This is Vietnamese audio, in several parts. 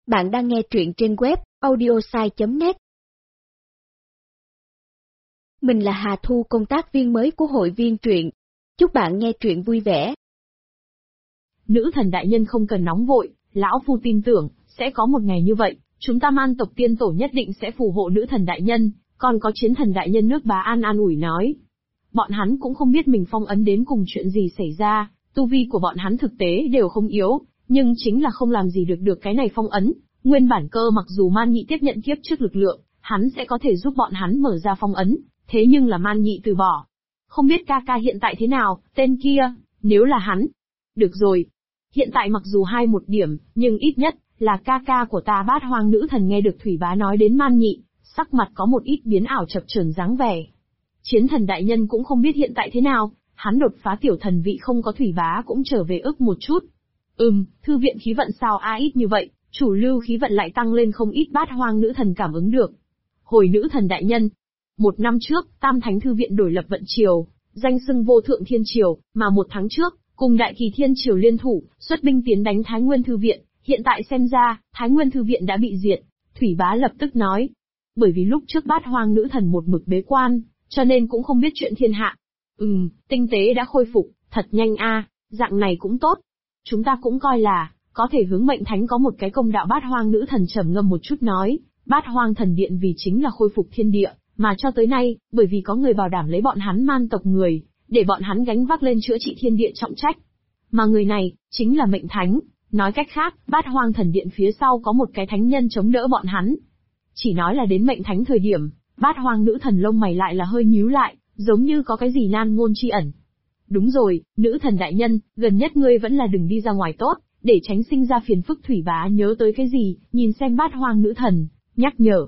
Bạn đang nghe truyện trên web audiosai.net. Mình là Hà Thu, công tác viên mới của hội viên truyện. Chúc bạn nghe truyện vui vẻ. Nữ thần đại nhân không cần nóng vội, lão phu tin tưởng, sẽ có một ngày như vậy, chúng ta Man tộc tiên tổ nhất định sẽ phù hộ nữ thần đại nhân, còn có chiến thần đại nhân nước Bá An an ủi nói. Bọn hắn cũng không biết mình phong ấn đến cùng chuyện gì xảy ra, tu vi của bọn hắn thực tế đều không yếu, nhưng chính là không làm gì được cái này phong ấn. Nguyên bản cơ mặc dù Man Nhị tiếp nhận kiếp trước lực lượng, hắn sẽ có thể giúp bọn hắn mở ra phong ấn, thế nhưng là Man Nhị từ bỏ. Không biết ca ca hiện tại thế nào, tên kia, nếu là hắn. Được rồi. Hiện tại mặc dù hai một điểm, nhưng ít nhất, là ca ca của ta Bát Hoang nữ thần. Nghe được Thủy Bá nói đến Man Nhị, sắc mặt có một ít biến ảo chập chờn dáng vẻ. Chiến thần đại nhân cũng không biết hiện tại thế nào, hắn đột phá tiểu thần vị không có Thủy Bá cũng trở về ức một chút. Thư viện khí vận sao ít như vậy, chủ lưu khí vận lại tăng lên không ít. Bát Hoang nữ thần cảm ứng được. Hồi nữ thần đại nhân, 1 năm trước, Tam Thánh Thư viện đổi lập vận triều, danh xưng vô thượng thiên triều, mà 1 tháng trước, cùng Đại Kỳ Thiên triều liên thủ, xuất binh tiến đánh Thái Nguyên Thư viện, hiện tại xem ra, Thái Nguyên Thư viện đã bị diệt. Thủy Bá lập tức nói. Bởi vì lúc trước Bát Hoang nữ thần một mực bế quan, cho nên cũng không biết chuyện thiên hạ. Tinh tế đã khôi phục, thật nhanh dạng này cũng tốt. Chúng ta cũng coi là, có thể hướng mệnh thánh có một cái công đạo. Bát Hoang nữ thần trầm ngâm một chút nói, Bát Hoang thần điện vì chính là khôi phục thiên địa, mà cho tới nay, bởi vì có người bảo đảm lấy bọn hắn Man tộc người, để bọn hắn gánh vác lên chữa trị thiên địa trọng trách. Mà người này, chính là mệnh thánh, nói cách khác, Bát Hoang thần điện phía sau có một cái thánh nhân chống đỡ bọn hắn. Chỉ nói là đến mệnh thánh thời điểm, Bát Hoang nữ thần lông mày lại là hơi nhíu lại, giống như có cái gì nan ngôn chi ẩn. Đúng rồi, nữ thần đại nhân, gần nhất ngươi vẫn là đừng đi ra ngoài tốt, để tránh sinh ra phiền phức. Thủy Bá nhớ tới cái gì, nhìn xem Bát Hoang nữ thần, nhắc nhở.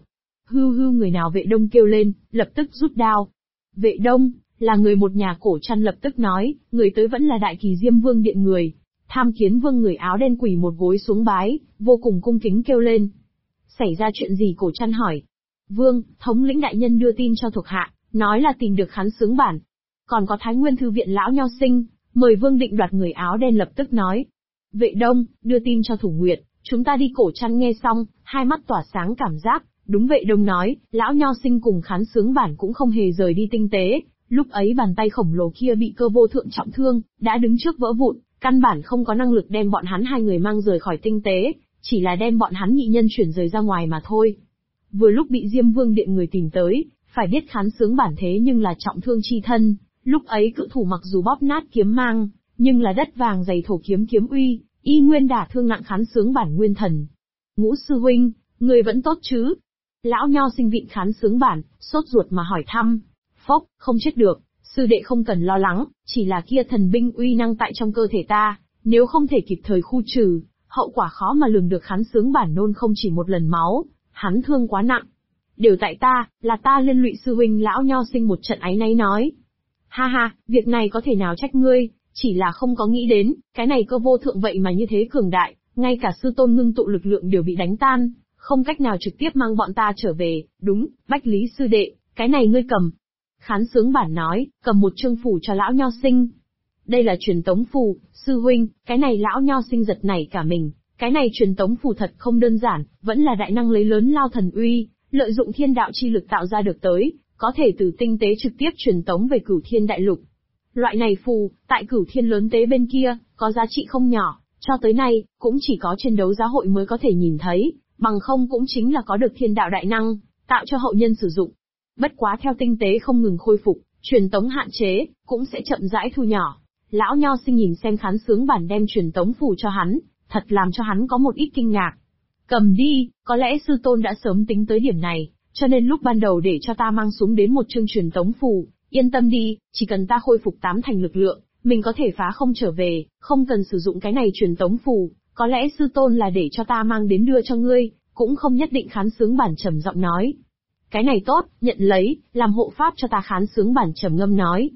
Người nào Vệ Đông kêu lên, lập tức rút đao. Vệ Đông, là người một nhà cổ trăn lập tức nói, người tới vẫn là Đại Kỳ Diêm Vương điện người. Tham Kiến Vương người áo đen quỳ một gối xuống bái, vô cùng cung kính kêu lên. Xảy ra chuyện gì? Cổ trăn hỏi. Vương, thống lĩnh đại nhân đưa tin cho thuộc hạ, nói là tìm được khán xướng bản. Còn có Thái Nguyên Thư viện lão nho sinh, mời Vương định đoạt. Người áo đen lập tức nói. Vệ Đông, đưa tin cho Thủ Nguyệt, chúng ta đi. Cổ trăn nghe xong, hai mắt tỏa sáng cảm giác, đúng. Vệ Đông nói, lão nho sinh cùng khán xướng bản cũng không hề rời đi tinh tế, lúc ấy bàn tay khổng lồ kia bị cơ vô thượng trọng thương, đã đứng trước vỡ vụn, căn bản không có năng lực đem bọn hắn hai người mang rời khỏi tinh tế, chỉ là đem bọn hắn nhị nhân chuyển rời ra ngoài mà thôi. Vừa lúc bị Diêm Vương điện người tìm tới, phải biết khán xướng bản thế nhưng là trọng thương chi thân, lúc ấy cự thủ mặc dù bóp nát kiếm mang, nhưng là đất vàng dày thổ kiếm uy, y nguyên đả thương nặng khán xướng bản nguyên thần. Ngũ sư huynh, người vẫn tốt chứ? Lão nho sinh vịn khán xướng bản, sốt ruột mà hỏi thăm. Phốc, không chết được, sư đệ không cần lo lắng, chỉ là kia thần binh uy năng tại trong cơ thể ta, nếu không thể kịp thời khu trừ, hậu quả khó mà lường được. Khán xướng bản nôn không chỉ một lần máu, hắn thương quá nặng. Đều tại ta, là ta liên lụy sư huynh. Lão nho sinh một trận áy náy nói. Ha, việc này có thể nào trách ngươi, chỉ là không có nghĩ đến, cái này cơ vô thượng vậy mà như thế cường đại, ngay cả sư tôn ngưng tụ lực lượng đều bị đánh tan, không cách nào trực tiếp mang bọn ta trở về. Đúng, Bách Lý sư đệ, cái này ngươi cầm. Khán xướng bản nói, cầm một chương phủ cho lão nho sinh. Đây là truyền tống phù, sư huynh. Cái này lão nho sinh giật nảy cả mình, cái này truyền tống phù thật không đơn giản, vẫn là đại năng lấy lớn lao thần uy, lợi dụng thiên đạo chi lực tạo ra được tới, có thể từ tinh tế trực tiếp truyền tống về Cửu Thiên đại lục. Loại này phù, tại Cửu Thiên lớn tế bên kia, có giá trị không nhỏ, cho tới nay, cũng chỉ có trên đấu giá hội mới có thể nhìn thấy, bằng không cũng chính là có được thiên đạo đại năng, tạo cho hậu nhân sử dụng. Bất quá theo tinh tế không ngừng khôi phục, truyền tống hạn chế, cũng sẽ chậm rãi thu nhỏ. Lão nho sinh nhìn xem khán xướng bản đem truyền tống phù cho hắn, thật làm cho hắn có một ít kinh ngạc. Cầm đi, có lẽ sư tôn đã sớm tính tới điểm này, cho nên lúc ban đầu để cho ta mang xuống đến một chương truyền tống phù. Yên tâm đi, chỉ cần ta khôi phục 8 thành lực lượng, mình có thể phá không trở về, không cần sử dụng cái này truyền tống phù. Có lẽ sư tôn là để cho ta mang đến đưa cho ngươi, cũng không nhất định. Khán xướng bản trầm giọng nói. Cái này tốt, nhận lấy, làm hộ pháp cho ta. Khán xướng bản trầm ngâm nói.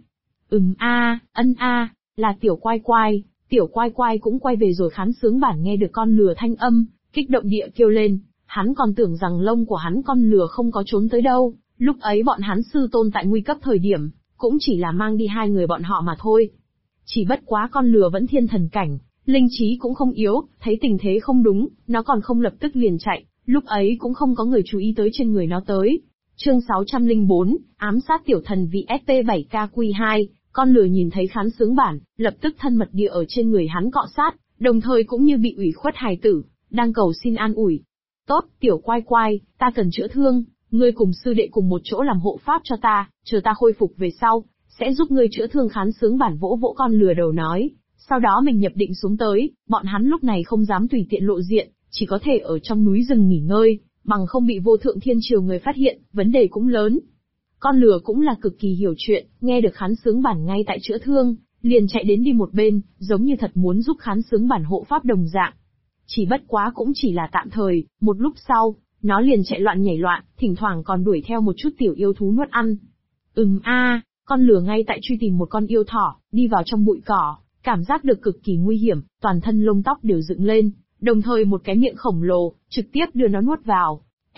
Là tiểu quai quai. Tiểu quai quai cũng quay về rồi. Khán xướng bản nghe được con lừa thanh âm, kích động địa kêu lên, hắn còn tưởng rằng lông của hắn con lừa không có trốn tới đâu, lúc ấy bọn hắn sư tôn tại nguy cấp thời điểm, cũng chỉ là mang đi 2 người bọn họ mà thôi. Chỉ bất quá con lừa vẫn thiên thần cảnh, Linh trí cũng không yếu, thấy tình thế không đúng, nó còn không lập tức liền chạy, lúc ấy cũng không có người chú ý tới trên người nó tới. Chương 604, ám sát tiểu thần vị SP7KQ2, con lừa nhìn thấy Khán Sướng Bản, lập tức thân mật địa ở trên người hắn cọ sát, đồng thời cũng như bị ủy khuất hài tử, đang cầu xin an ủi. Tốt, tiểu quai quai, ta cần chữa thương, ngươi cùng sư đệ cùng một chỗ làm hộ pháp cho ta, chờ ta khôi phục về sau, sẽ giúp ngươi chữa thương. Khán Sướng Bản vỗ vỗ con lừa đầu nói. Sau đó mình nhập định xuống tới, bọn hắn lúc này không dám tùy tiện lộ diện, chỉ có thể ở trong núi rừng nghỉ ngơi, bằng không bị vô thượng thiên triều người phát hiện, vấn đề cũng lớn. Con lừa cũng là cực kỳ hiểu chuyện, nghe được Khán Sướng Bản ngay tại chữa thương, liền chạy đến đi một bên, giống như thật muốn giúp Khán Sướng Bản hộ pháp đồng dạng. Chỉ bất quá cũng chỉ là tạm thời, một lúc sau, nó liền chạy loạn nhảy loạn, thỉnh thoảng còn đuổi theo một chút tiểu yêu thú nuốt ăn. Con lừa ngay tại truy tìm một con yêu thỏ, đi vào trong bụi cỏ, cảm giác được cực kỳ nguy hiểm, toàn thân lông tóc đều dựng lên, đồng thời một cái miệng khổng lồ, trực tiếp đưa nó nuốt vào.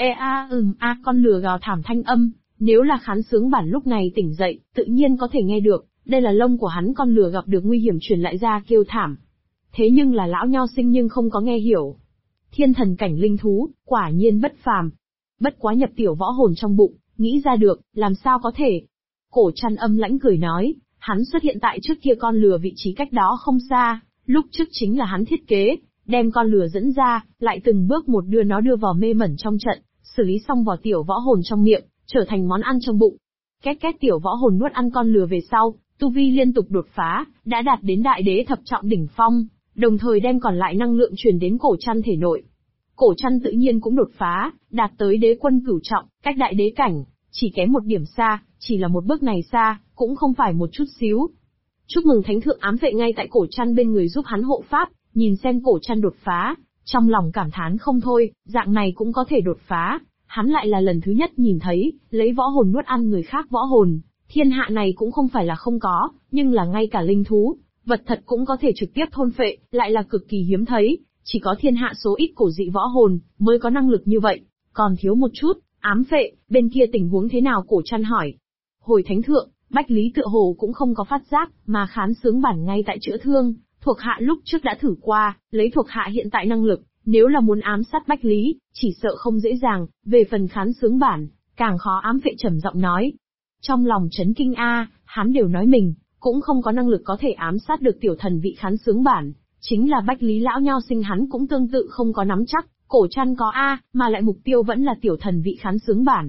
Con lừa gào thảm thanh âm, nếu là Khán Sướng Bản lúc này tỉnh dậy, tự nhiên có thể nghe được, đây là lông của hắn. Con lừa gặp được nguy hiểm truyền lại ra kêu thảm. Thế nhưng là lão nho sinh nhưng không có nghe hiểu. Thiên thần cảnh linh thú, quả nhiên bất phàm. Bất quá nhập tiểu võ hồn trong bụng, nghĩ ra được, làm sao có thể. Cổ Trăn âm lãnh cười nói, hắn xuất hiện tại trước kia con lừa vị trí cách đó không xa, lúc trước chính là hắn thiết kế, đem con lừa dẫn ra, lại từng bước một đưa nó đưa vào mê mẩn trong trận, xử lý xong vào tiểu võ hồn trong miệng, trở thành món ăn trong bụng. Két két tiểu võ hồn nuốt ăn con lừa về sau, tu vi liên tục đột phá, đã đạt đến đại đế thập trọng đỉnh phong, đồng thời đem còn lại năng lượng truyền đến Cổ Trăn thể nội. Cổ Trăn tự nhiên cũng đột phá, đạt tới đế quân cửu trọng, cách đại đế cảnh, chỉ kém một điểm xa, chỉ là một bước này xa, cũng không phải một chút xíu. Chúc mừng Thánh Thượng ám vệ ngay tại Cổ Trăn bên người giúp hắn hộ pháp, nhìn xem Cổ Trăn đột phá, trong lòng cảm thán không thôi, dạng này cũng có thể đột phá, hắn lại là lần thứ nhất nhìn thấy, lấy võ hồn nuốt ăn người khác võ hồn, thiên hạ này cũng không phải là không có, nhưng là ngay cả linh thú, vật thật cũng có thể trực tiếp thôn phệ, lại là cực kỳ hiếm thấy, chỉ có thiên hạ số ít cổ dị võ hồn, mới có năng lực như vậy, còn thiếu một chút. Ám phệ, bên kia tình huống thế nào? Cổ Trăn hỏi. Hồi Thánh Thượng, Bách Lý tựa hồ cũng không có phát giác, mà Khán Sướng Bản ngay tại chữa thương, thuộc hạ lúc trước đã thử qua, lấy thuộc hạ hiện tại năng lực, nếu là muốn ám sát Bách Lý, chỉ sợ không dễ dàng, về phần Khán Sướng Bản, càng khó. Ám phệ trầm giọng nói. Trong lòng chấn kinh hắn đều nói mình, cũng không có năng lực có thể ám sát được tiểu thần vị Khán Sướng Bản, chính là Bách Lý lão nho sinh hắn cũng tương tự không có nắm chắc. Cổ Trăn có mà lại mục tiêu vẫn là tiểu thần vị Khán Sướng Bản.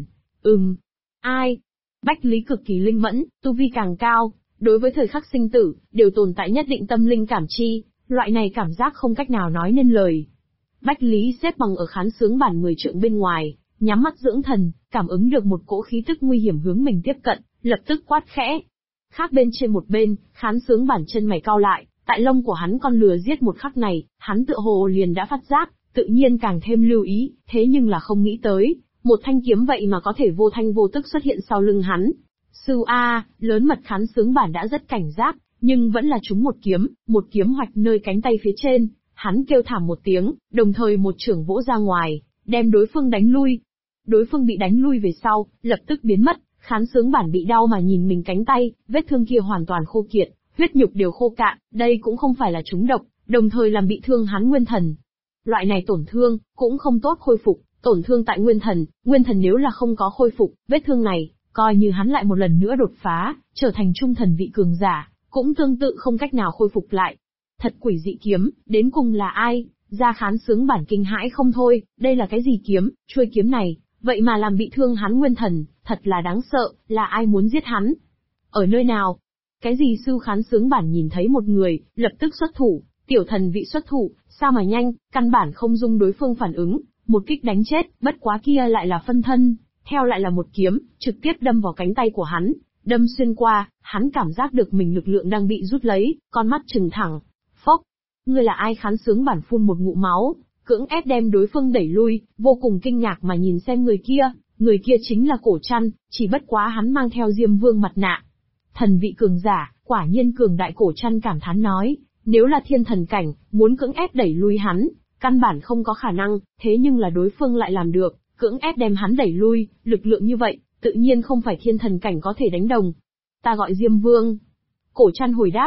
Ai? Bách Lý cực kỳ linh mẫn, tu vi càng cao, đối với thời khắc sinh tử, đều tồn tại nhất định tâm linh cảm chi, loại này cảm giác không cách nào nói nên lời. Bách Lý xếp bằng ở Khán Sướng Bản 10 trượng bên ngoài, nhắm mắt dưỡng thần, cảm ứng được một cỗ khí tức nguy hiểm hướng mình tiếp cận, lập tức quát khẽ. Khác bên trên một bên, Khán Sướng Bản chân mày cau lại, tại lông của hắn con lừa giết một khắc này, hắn tựa hồ liền đã phát giác, tự nhiên càng thêm lưu ý, thế nhưng là không nghĩ tới, một thanh kiếm vậy mà có thể vô thanh vô tức xuất hiện sau lưng hắn. Sư lớn mật. Khán Sướng Bản đã rất cảnh giác, nhưng vẫn là trúng một kiếm hoạch nơi cánh tay phía trên, hắn kêu thảm một tiếng, đồng thời một chưởng vỗ ra ngoài, đem đối phương đánh lui. Đối phương bị đánh lui về sau, lập tức biến mất, Khán Sướng Bản bị đau mà nhìn mình cánh tay, vết thương kia hoàn toàn khô kiệt, huyết nhục đều khô cạn, đây cũng không phải là trúng độc, đồng thời làm bị thương hắn nguyên thần. Loại này tổn thương, cũng không tốt khôi phục, tổn thương tại nguyên thần nếu là không có khôi phục, vết thương này, coi như hắn lại một lần nữa đột phá, trở thành trung thần vị cường giả, cũng tương tự không cách nào khôi phục lại. Thật quỷ dị kiếm, đến cùng là ai? Ra Khán Sướng Bản kinh hãi không thôi, đây là cái gì kiếm, chuôi kiếm này, vậy mà làm bị thương hắn nguyên thần, thật là đáng sợ, là ai muốn giết hắn? Ở nơi nào? Cái gì sư? Khán Sướng Bản nhìn thấy một người, lập tức xuất thủ, tiểu thần vị xuất thủ, sao mà nhanh, căn bản không dung đối phương phản ứng, một kích đánh chết, bất quá kia lại là phân thân, theo lại là một kiếm, trực tiếp đâm vào cánh tay của hắn, đâm xuyên qua, hắn cảm giác được mình lực lượng đang bị rút lấy, con mắt trừng thẳng. Phốc, ngươi là ai? Khán Sướng Bản phun một ngụm máu, cưỡng ép đem đối phương đẩy lui, vô cùng kinh ngạc mà nhìn xem người kia chính là Cổ Trăn, chỉ bất quá hắn mang theo Diêm Vương mặt nạ. Thần vị cường giả, quả nhiên cường đại. Cổ Trăn cảm thán nói, nếu là thiên thần cảnh, muốn cưỡng ép đẩy lui hắn, căn bản không có khả năng, thế nhưng là đối phương lại làm được, cưỡng ép đem hắn đẩy lui, lực lượng như vậy, tự nhiên không phải thiên thần cảnh có thể đánh đồng. Ta gọi Diêm Vương. Cổ Trăn hồi đáp.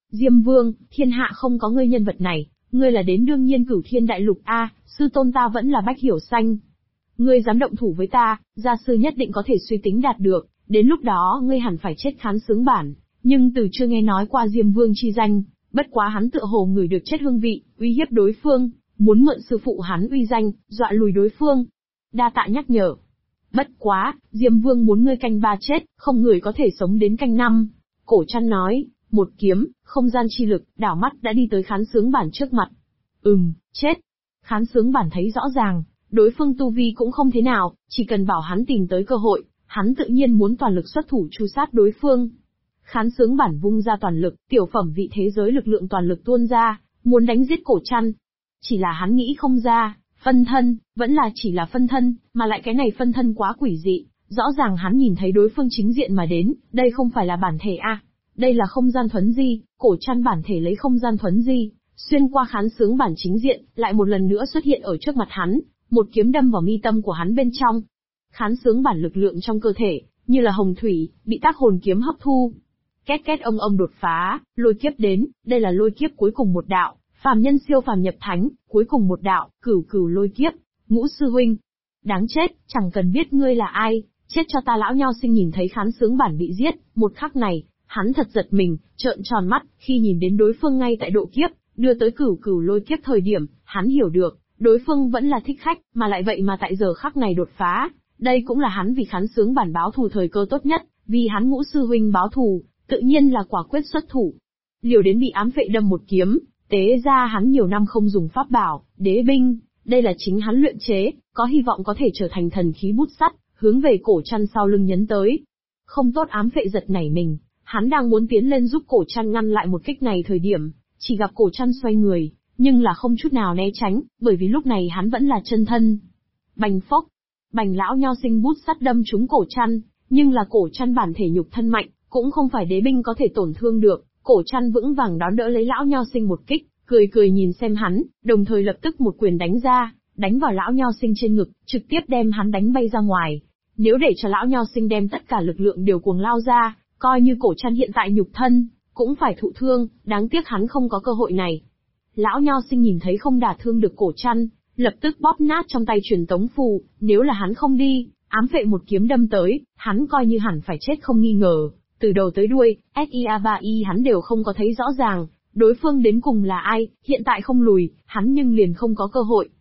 Diêm Vương, thiên hạ không có ngươi nhân vật này, ngươi là đến đương nhiên Cửu Thiên Đại Lục a, sư tôn ta vẫn là Bách Hiểu Xanh. Ngươi dám động thủ với ta, gia sư nhất định có thể suy tính đạt được, đến lúc đó ngươi hẳn phải chết khán sướng bản, nhưng từ chưa nghe nói qua Diêm Vương chi danh, bất quá hắn tựa hồ ngửi được chết hương vị, uy hiếp đối phương, muốn mượn sư phụ hắn uy danh, dọa lùi đối phương. Đa tạ nhắc nhở. Bất quá, Diêm Vương muốn ngươi canh 3 chết, không người có thể sống đến canh 5. Cổ Trăn nói, một kiếm, không gian chi lực, đảo mắt đã đi tới khán sướng bản trước mặt. Chết. Khán sướng bản thấy rõ ràng, đối phương tu vi cũng không thế nào, chỉ cần bảo hắn tìm tới cơ hội, hắn tự nhiên muốn toàn lực xuất thủ tru sát đối phương. Khán sướng bản vung ra toàn lực, tiểu phẩm vị thế giới lực lượng toàn lực tuôn ra, muốn đánh giết Cổ Trăn. Chỉ là hắn nghĩ không ra, phân thân, vẫn là chỉ là phân thân, mà lại cái này phân thân quá quỷ dị, rõ ràng hắn nhìn thấy đối phương chính diện mà đến, đây không phải là bản thể a, đây là không gian thuấn di, Cổ Trăn bản thể lấy không gian thuấn di, xuyên qua khán sướng bản chính diện, lại một lần nữa xuất hiện ở trước mặt hắn, một kiếm đâm vào mi tâm của hắn bên trong. Khán sướng bản lực lượng trong cơ thể, như là hồng thủy, bị tác hồn kiếm hấp thu. Két két ông đột phá, lôi kiếp đến, đây là lôi kiếp cuối cùng một đạo, phàm nhân siêu phàm nhập thánh, cuối cùng một đạo, cửu cửu lôi kiếp, Ngũ sư huynh. Đáng chết, chẳng cần biết ngươi là ai, chết cho ta. Lão Nho Sinh nhìn thấy khán sướng bản bị giết, một khắc này, hắn thật giật mình, trợn tròn mắt, khi nhìn đến đối phương ngay tại độ kiếp, đưa tới cửu cửu lôi kiếp thời điểm, hắn hiểu được, đối phương vẫn là thích khách, mà lại vậy mà tại giờ khắc này đột phá, đây cũng là hắn vì khán sướng bản báo thù thời cơ tốt nhất, vì hắn Ngũ sư huynh báo thù, tự nhiên là quả quyết xuất thủ. Liều đến bị ám vệ đâm một kiếm, tế ra hắn nhiều năm không dùng pháp bảo, đế binh, đây là chính hắn luyện chế, có hy vọng có thể trở thành thần khí bút sắt, hướng về Cổ Trăn sau lưng nhấn tới. Không tốt, ám vệ giật nảy mình, hắn đang muốn tiến lên giúp Cổ Trăn ngăn lại một kích này thời điểm, chỉ gặp Cổ Trăn xoay người, nhưng là không chút nào né tránh, bởi vì lúc này hắn vẫn là chân thân. Bành phốc, bành. Lão Nho Sinh bút sắt đâm trúng Cổ Trăn, nhưng là Cổ Trăn bản thể nhục thân mạnh, cũng không phải đế binh có thể tổn thương được. Cổ Trăn vững vàng đón đỡ lấy Lão Nho Sinh một kích, cười cười nhìn xem hắn, đồng thời lập tức một quyền đánh ra, đánh vào Lão Nho Sinh trên ngực, trực tiếp đem hắn đánh bay ra ngoài. Nếu để cho Lão Nho Sinh đem tất cả lực lượng đều cuồng lao ra, coi như Cổ Trăn hiện tại nhục thân, cũng phải thụ thương, đáng tiếc hắn không có cơ hội này. Lão Nho Sinh nhìn thấy không đả thương được Cổ Trăn, lập tức bóp nát trong tay truyền tống phù, nếu là hắn không đi, ám vệ một kiếm đâm tới, hắn coi như hẳn phải chết không nghi ngờ. Từ đầu tới đuôi, SIA3I hắn đều không có thấy rõ ràng, đối phương đến cùng là ai, hiện tại không lùi, hắn nhưng liền không có cơ hội.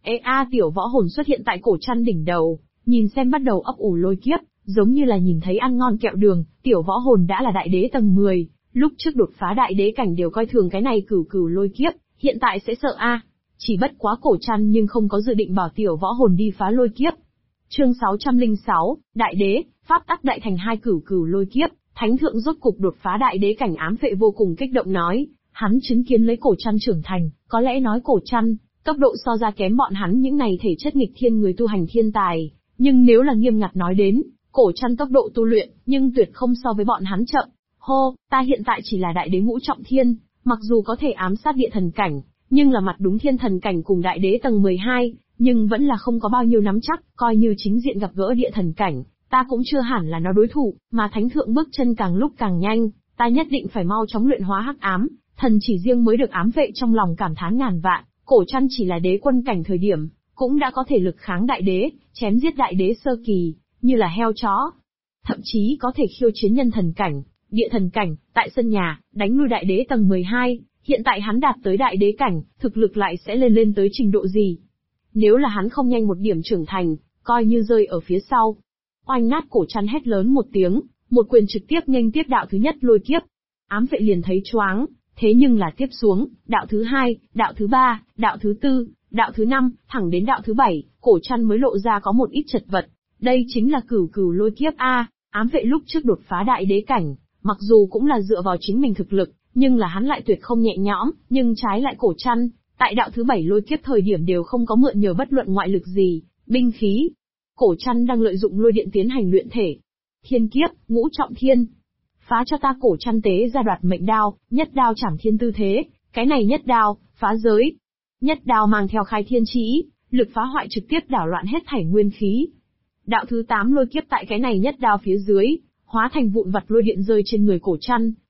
Tiểu võ hồn xuất hiện tại Cổ Trăn đỉnh đầu, nhìn xem bắt đầu ấp ủ lôi kiếp, giống như là nhìn thấy ăn ngon kẹo đường, tiểu võ hồn đã là đại đế tầng 10, lúc trước đột phá đại đế cảnh đều coi thường cái này cửu cửu lôi kiếp, hiện tại sẽ sợ a. Chỉ bất quá Cổ Trăn nhưng không có dự định bảo tiểu võ hồn đi phá lôi kiếp. Chương 606, Đại đế, pháp tắc đại thành 2 cửu cửu lôi kiếp. Thánh thượng rốt cục đột phá đại đế cảnh. Ám vệ vô cùng kích động nói, hắn chứng kiến lấy Cổ Trăn trưởng thành, có lẽ nói Cổ Trăn, tốc độ so ra kém bọn hắn những này thể chất nghịch thiên người tu hành thiên tài, nhưng nếu là nghiêm ngặt nói đến, Cổ Trăn tốc độ tu luyện, nhưng tuyệt không so với bọn hắn chậm. Hô, ta hiện tại chỉ là đại đế ngũ trọng thiên, mặc dù có thể ám sát địa thần cảnh, nhưng là mặt đúng thiên thần cảnh cùng đại đế tầng 12, nhưng vẫn là không có bao nhiêu nắm chắc, coi như chính diện gặp gỡ địa thần cảnh, ta cũng chưa hẳn là nó đối thủ, mà thánh thượng bước chân càng lúc càng nhanh, ta nhất định phải mau chóng luyện hóa hắc ám, thần chỉ riêng mới được ám vệ trong lòng cảm thán ngàn vạn. Cổ Trăn chỉ là đế quân cảnh thời điểm, cũng đã có thể lực kháng đại đế, chém giết đại đế sơ kỳ, như là heo chó. Thậm chí có thể khiêu chiến nhân thần cảnh, địa thần cảnh, tại sân nhà, đánh lui đại đế tầng 12, hiện tại hắn đạt tới đại đế cảnh, thực lực lại sẽ lên tới trình độ gì? Nếu là hắn không nhanh một điểm trưởng thành, coi như rơi ở phía sau. Oanh nát. Cổ Trăn hét lớn một tiếng, một quyền trực tiếp nghênh tiếp đạo thứ nhất lôi kiếp. Ám vệ liền thấy choáng, thế nhưng là tiếp xuống, đạo thứ 2, đạo thứ 3, đạo thứ 4, đạo thứ 5, thẳng đến đạo thứ 7, Cổ Trăn mới lộ ra có một ít chật vật. Đây chính là cửu cửu lôi kiếp a. Ám vệ lúc trước đột phá đại đế cảnh, mặc dù cũng là dựa vào chính mình thực lực, nhưng là hắn lại tuyệt không nhẹ nhõm, nhưng trái lại Cổ Trăn, tại đạo thứ 7 lôi kiếp thời điểm đều không có mượn nhờ bất luận ngoại lực gì, binh khí. Cổ Trăn đang lợi dụng lôi điện tiến hành luyện thể. Thiên kiếp, ngũ trọng thiên. Phá cho ta. Cổ Trăn tế ra đoạt mệnh đao, nhất đao chảm thiên tư thế, cái này nhất đao, phá giới. Nhất đao mang theo khai thiên chi ý, lực phá hoại trực tiếp đảo loạn hết thảy nguyên khí. Đạo thứ 8 lôi kiếp tại cái này nhất đao phía dưới, hóa thành vụn vặt lôi điện rơi trên người Cổ Trăn,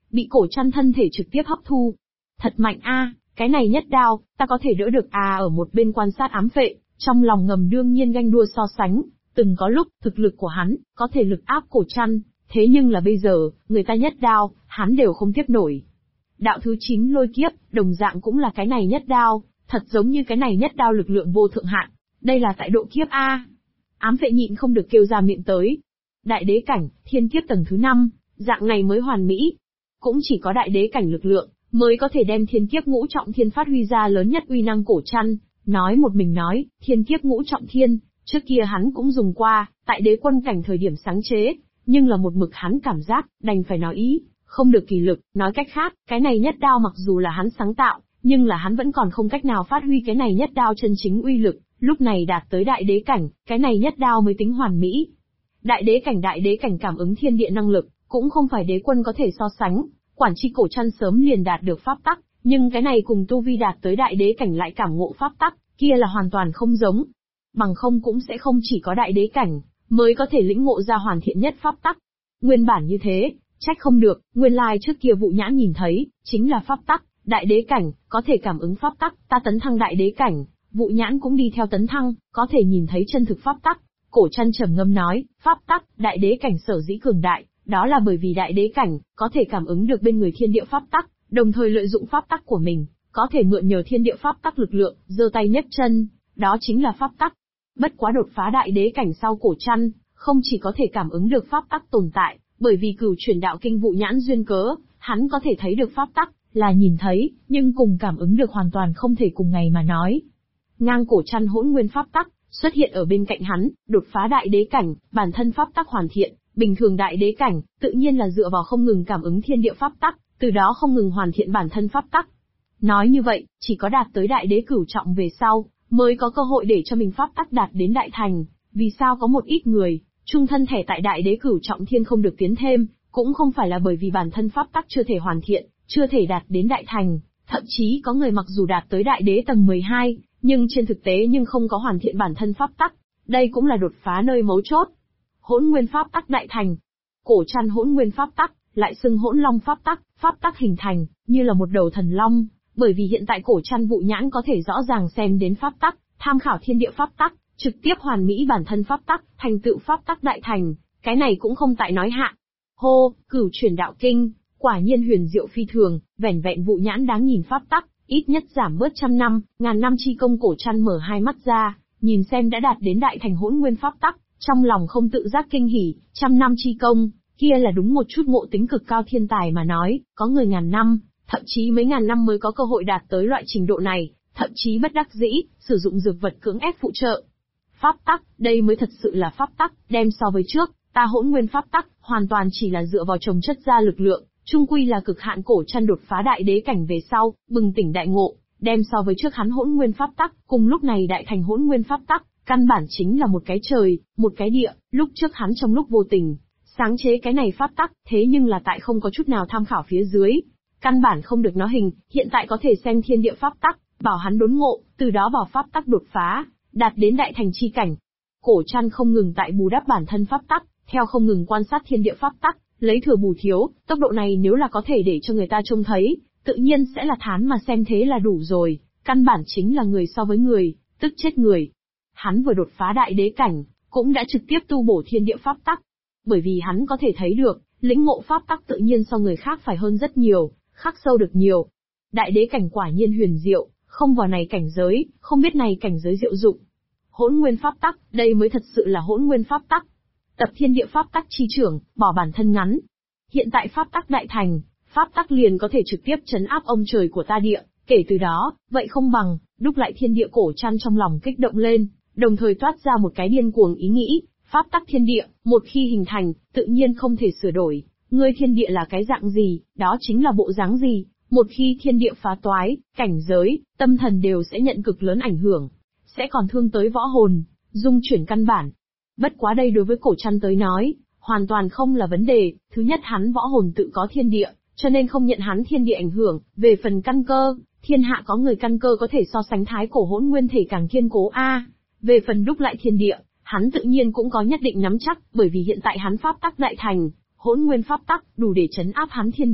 bị cổ trăn thân thể trực tiếp hấp thu. Thật mạnh a, cái này nhất đao, ta có thể đỡ được à. Ở một bên quan sát ám phệ, trong lòng ngầm đương nhiên ganh đua so sánh, từng có lúc, thực lực của hắn, có thể lực áp cổ trăn, thế nhưng là bây giờ, người ta nhất đao, hắn đều không tiếp nổi. Đạo thứ 9 lôi kiếp, đồng dạng cũng là cái này nhất đao, thật giống như cái này nhất đao lực lượng vô thượng hạn, đây là tại độ kiếp a. Ám phệ nhịn không được kêu ra miệng tới. Đại đế cảnh, thiên kiếp tầng thứ 5, dạng này mới hoàn mỹ. Cũng chỉ có đại đế cảnh lực lượng, mới có thể đem thiên kiếp ngũ trọng thiên phát huy ra lớn nhất uy năng. Cổ trăn nói một mình nói, thiên kiếp ngũ trọng thiên, trước kia hắn cũng dùng qua, tại đế quân cảnh thời điểm sáng chế, nhưng là một mực hắn cảm giác, đành phải nói ý, không được kỳ lực. Nói cách khác, cái này nhất đao mặc dù là hắn sáng tạo, nhưng là hắn vẫn còn không cách nào phát huy cái này nhất đao chân chính uy lực. Lúc này đạt tới đại đế cảnh, cái này nhất đao mới tính hoàn mỹ. Đại đế cảnh cảm ứng thiên địa năng lực, cũng không phải đế quân có thể so sánh. Quản chi cổ trăn sớm liền đạt được pháp tắc, nhưng cái này cùng tu vi đạt tới đại đế cảnh lại cảm ngộ pháp tắc, kia là hoàn toàn không giống. Bằng không cũng sẽ không chỉ có đại đế cảnh, mới có thể lĩnh ngộ ra hoàn thiện nhất pháp tắc. Nguyên bản như thế, trách không được, nguyên lai trước kia Vụ Nhãn nhìn thấy, chính là pháp tắc, đại đế cảnh, có thể cảm ứng pháp tắc, ta tấn thăng đại đế cảnh, Vụ Nhãn cũng đi theo tấn thăng, có thể nhìn thấy chân thực pháp tắc. Cổ trăn trầm ngâm nói, pháp tắc, đại đế cảnh sở dĩ cường đại, đó là bởi vì đại đế cảnh, có thể cảm ứng được bên người thiên địa pháp tắc, đồng thời lợi dụng pháp tắc của mình, có thể mượn nhờ thiên địa pháp tắc lực lượng, giơ tay nhấc chân, đó chính là pháp tắc. Bất quá đột phá đại đế cảnh sau, Cổ trăn không chỉ có thể cảm ứng được pháp tắc tồn tại, bởi vì cửu chuyển đạo kinh Vụ Nhãn duyên cớ, hắn có thể thấy được pháp tắc, là nhìn thấy, nhưng cùng cảm ứng được hoàn toàn không thể cùng ngày mà nói. Ngang Cổ trăn hỗn nguyên pháp tắc xuất hiện ở bên cạnh hắn, đột phá đại đế cảnh, bản thân pháp tắc hoàn thiện, bình thường đại đế cảnh, tự nhiên là dựa vào không ngừng cảm ứng thiên địa pháp tắc, từ đó không ngừng hoàn thiện bản thân pháp tắc. Nói như vậy, chỉ có đạt tới đại đế cửu trọng về sau, mới có cơ hội để cho mình pháp tắc đạt đến đại thành. Vì sao có một ít người, chung thân thể tại đại đế cửu trọng thiên không được tiến thêm, cũng không phải là bởi vì bản thân pháp tắc chưa thể hoàn thiện, chưa thể đạt đến đại thành, thậm chí có người mặc dù đạt tới đại đế tầng 12, nhưng trên thực tế nhưng không có hoàn thiện bản thân pháp tắc, đây cũng là đột phá nơi mấu chốt. Hỗn nguyên pháp tắc đại thành. Cổ trăn hỗn nguyên pháp tắc, lại xưng hỗn long pháp tắc hình thành, như là một đầu thần long, bởi vì hiện tại Cổ trăn Vụ Nhãn có thể rõ ràng xem đến pháp tắc, tham khảo thiên địa pháp tắc, trực tiếp hoàn mỹ bản thân pháp tắc, thành tựu pháp tắc đại thành, cái này cũng không tại nói hạ. Hô, cửu chuyển đạo kinh, quả nhiên huyền diệu phi thường, vẻn vẹn Vụ Nhãn đáng nhìn pháp tắc, ít nhất giảm bớt 100 năm, ngàn năm chi công. Cổ trăn mở hai mắt ra, nhìn xem đã đạt đến đại thành hỗn nguyên pháp tắc, trong lòng không tự giác kinh hỉ. 100 năm chi công, kia là đúng một chút ngộ tính cực cao thiên tài mà nói, có người ngàn năm, thậm chí mấy ngàn năm mới có cơ hội đạt tới loại trình độ này, thậm chí bất đắc dĩ, sử dụng dược vật cưỡng ép phụ trợ. Pháp tắc, đây mới thật sự là pháp tắc, đem so với trước, ta hỗn nguyên pháp tắc, hoàn toàn chỉ là dựa vào trồng chất ra lực lượng, chung quy là cực hạn. Cổ trăn đột phá đại đế cảnh về sau, bừng tỉnh đại ngộ, đem so với trước hắn hỗn nguyên pháp tắc, cùng lúc này đại thành hỗn nguyên pháp tắc, căn bản chính là một cái trời, một cái địa. Lúc trước hắn trong lúc vô tình sáng chế cái này pháp tắc, thế nhưng là tại không có chút nào tham khảo phía dưới, căn bản không được nó hình, hiện tại có thể xem thiên địa pháp tắc, bảo hắn đốn ngộ, từ đó bảo pháp tắc đột phá, đạt đến đại thành chi cảnh. Cổ trăn không ngừng tại bù đắp bản thân pháp tắc, theo không ngừng quan sát thiên địa pháp tắc, lấy thừa bù thiếu, tốc độ này nếu là có thể để cho người ta trông thấy, tự nhiên sẽ là thán mà xem thế là đủ rồi, căn bản chính là người so với người, tức chết người. Hắn vừa đột phá đại đế cảnh, cũng đã trực tiếp tu bổ thiên địa pháp tắc, bởi vì hắn có thể thấy được, lĩnh ngộ pháp tắc tự nhiên so người khác phải hơn rất nhiều, khắc sâu được nhiều. Đại đế cảnh quả nhiên huyền diệu, không vào này cảnh giới, không biết này cảnh giới diệu dụng. Hỗn nguyên pháp tắc, đây mới thật sự là hỗn nguyên pháp tắc. Tập thiên địa pháp tắc chi trưởng, bỏ bản thân ngắn. Hiện tại pháp tắc đại thành, pháp tắc liền có thể trực tiếp trấn áp ông trời của ta địa, kể từ đó, vậy không bằng, đúc lại thiên địa. Cổ trăn trong lòng kích động lên, đồng thời toát ra một cái điên cuồng ý nghĩ, pháp tắc thiên địa, một khi hình thành, tự nhiên không thể sửa đổi. Ngươi thiên địa là cái dạng gì, đó chính là bộ dáng gì. Một khi thiên địa phá toái, cảnh giới, tâm thần đều sẽ nhận cực lớn ảnh hưởng, sẽ còn thương tới võ hồn, dung chuyển căn bản. Bất quá đây đối với Cổ trăn tới nói, hoàn toàn không là vấn đề. Thứ nhất, hắn võ hồn tự có thiên địa, cho nên không nhận hắn thiên địa ảnh hưởng. Về phần căn cơ, thiên hạ có người căn cơ có thể so sánh thái cổ hỗn nguyên thể càng kiên cố a. Về phần đúc lại thiên địa, hắn tự nhiên cũng có nhất định nắm chắc, bởi vì hiện tại hắn pháp tắc đại thành, hỗn nguyên pháp tắc đủ để trấn áp hắn thiên địa,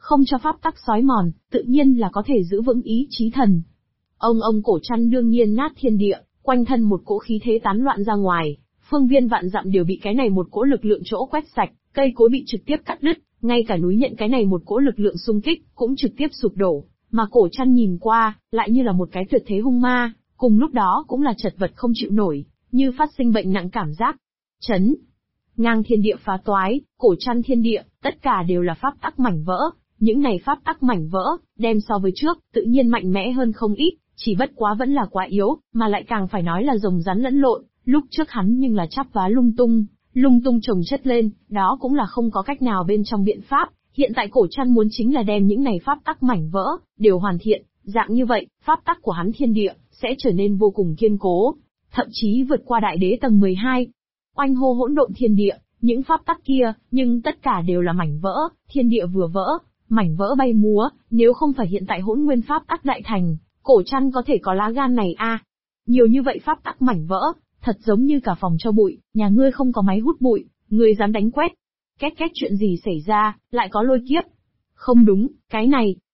không cho pháp tắc xói mòn, tự nhiên là có thể giữ vững ý chí thần. Ông cổ chăn đương nhiên nát thiên địa, quanh thân một cỗ khí thế tán loạn ra ngoài, phương viên vạn dặm đều bị cái này một cỗ lực lượng chỗ quét sạch, cây cối bị trực tiếp cắt đứt, ngay cả núi nhận cái này một cỗ lực lượng xung kích cũng trực tiếp sụp đổ, mà cổ chăn nhìn qua, lại như là một cái tuyệt thế hung ma, cùng lúc đó cũng là chật vật không chịu nổi, như phát sinh bệnh nặng cảm giác. Chấn, ngang thiên địa phá toái, cổ chăn thiên địa, tất cả đều là pháp tắc mảnh vỡ. Những này pháp tắc mảnh vỡ, đem so với trước, tự nhiên mạnh mẽ hơn không ít, chỉ bất quá vẫn là quá yếu, mà lại càng phải nói là rồng rắn lẫn lộn, lúc trước hắn nhưng là chắp vá lung tung chồng chất lên, đó cũng là không có cách nào bên trong biện pháp, hiện tại cổ chăn muốn chính là đem những này pháp tắc mảnh vỡ, đều hoàn thiện, dạng như vậy, pháp tắc của hắn thiên địa, sẽ trở nên vô cùng kiên cố, thậm chí vượt qua đại đế tầng 12. Oanh hô hỗn độn thiên địa, những pháp tắc kia, nhưng tất cả đều là mảnh vỡ, thiên địa vừa vỡ. Mảnh vỡ bay múa, nếu không phải hiện tại hỗn nguyên pháp tắc đại thành, cổ chăn có thể có lá gan này a? Nhiều như vậy pháp tắc mảnh vỡ, thật giống như cả phòng cho bụi, nhà ngươi không có máy hút bụi, ngươi dám đánh quét. Két két chuyện gì xảy ra, lại có lôi kiếp. Không đúng, cái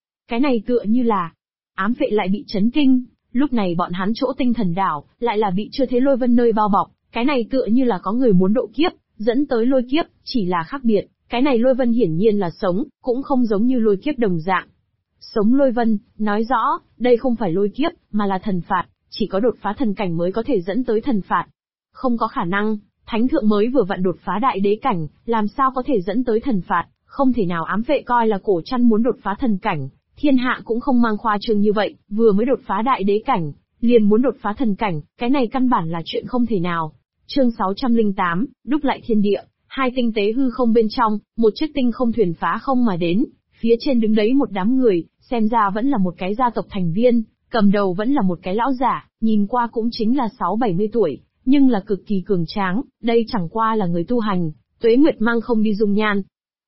này tựa như là ám vệ lại bị chấn kinh, lúc này bọn hắn chỗ tinh thần đảo, lại là bị chưa thấy lôi vân nơi bao bọc, cái này tựa như là có người muốn độ kiếp, dẫn tới lôi kiếp, chỉ là khác biệt. Cái này lôi vân hiển nhiên là sống, cũng không giống như lôi kiếp đồng dạng. Sống lôi vân, nói rõ, đây không phải lôi kiếp, mà là thần phạt, chỉ có đột phá thần cảnh mới có thể dẫn tới thần phạt. Không có khả năng, thánh thượng mới vừa vặn đột phá đại đế cảnh, làm sao có thể dẫn tới thần phạt, không thể nào ám vệ coi là cổ chăn muốn đột phá thần cảnh, thiên hạ cũng không mang khoa trương như vậy, vừa mới đột phá đại đế cảnh, liền muốn đột phá thần cảnh, cái này căn bản là chuyện không thể nào. Chương 608, đúc lại thiên địa. Hai tinh tế hư không bên trong, một chiếc tinh không thuyền phá không mà đến, phía trên đứng đấy một đám người, xem ra vẫn là một cái gia tộc thành viên, cầm đầu vẫn là một cái lão giả, nhìn qua cũng chính là 6-70 tuổi, nhưng là cực kỳ cường tráng, đây chẳng qua là người tu hành, tuế nguyệt mang không đi dung nhan.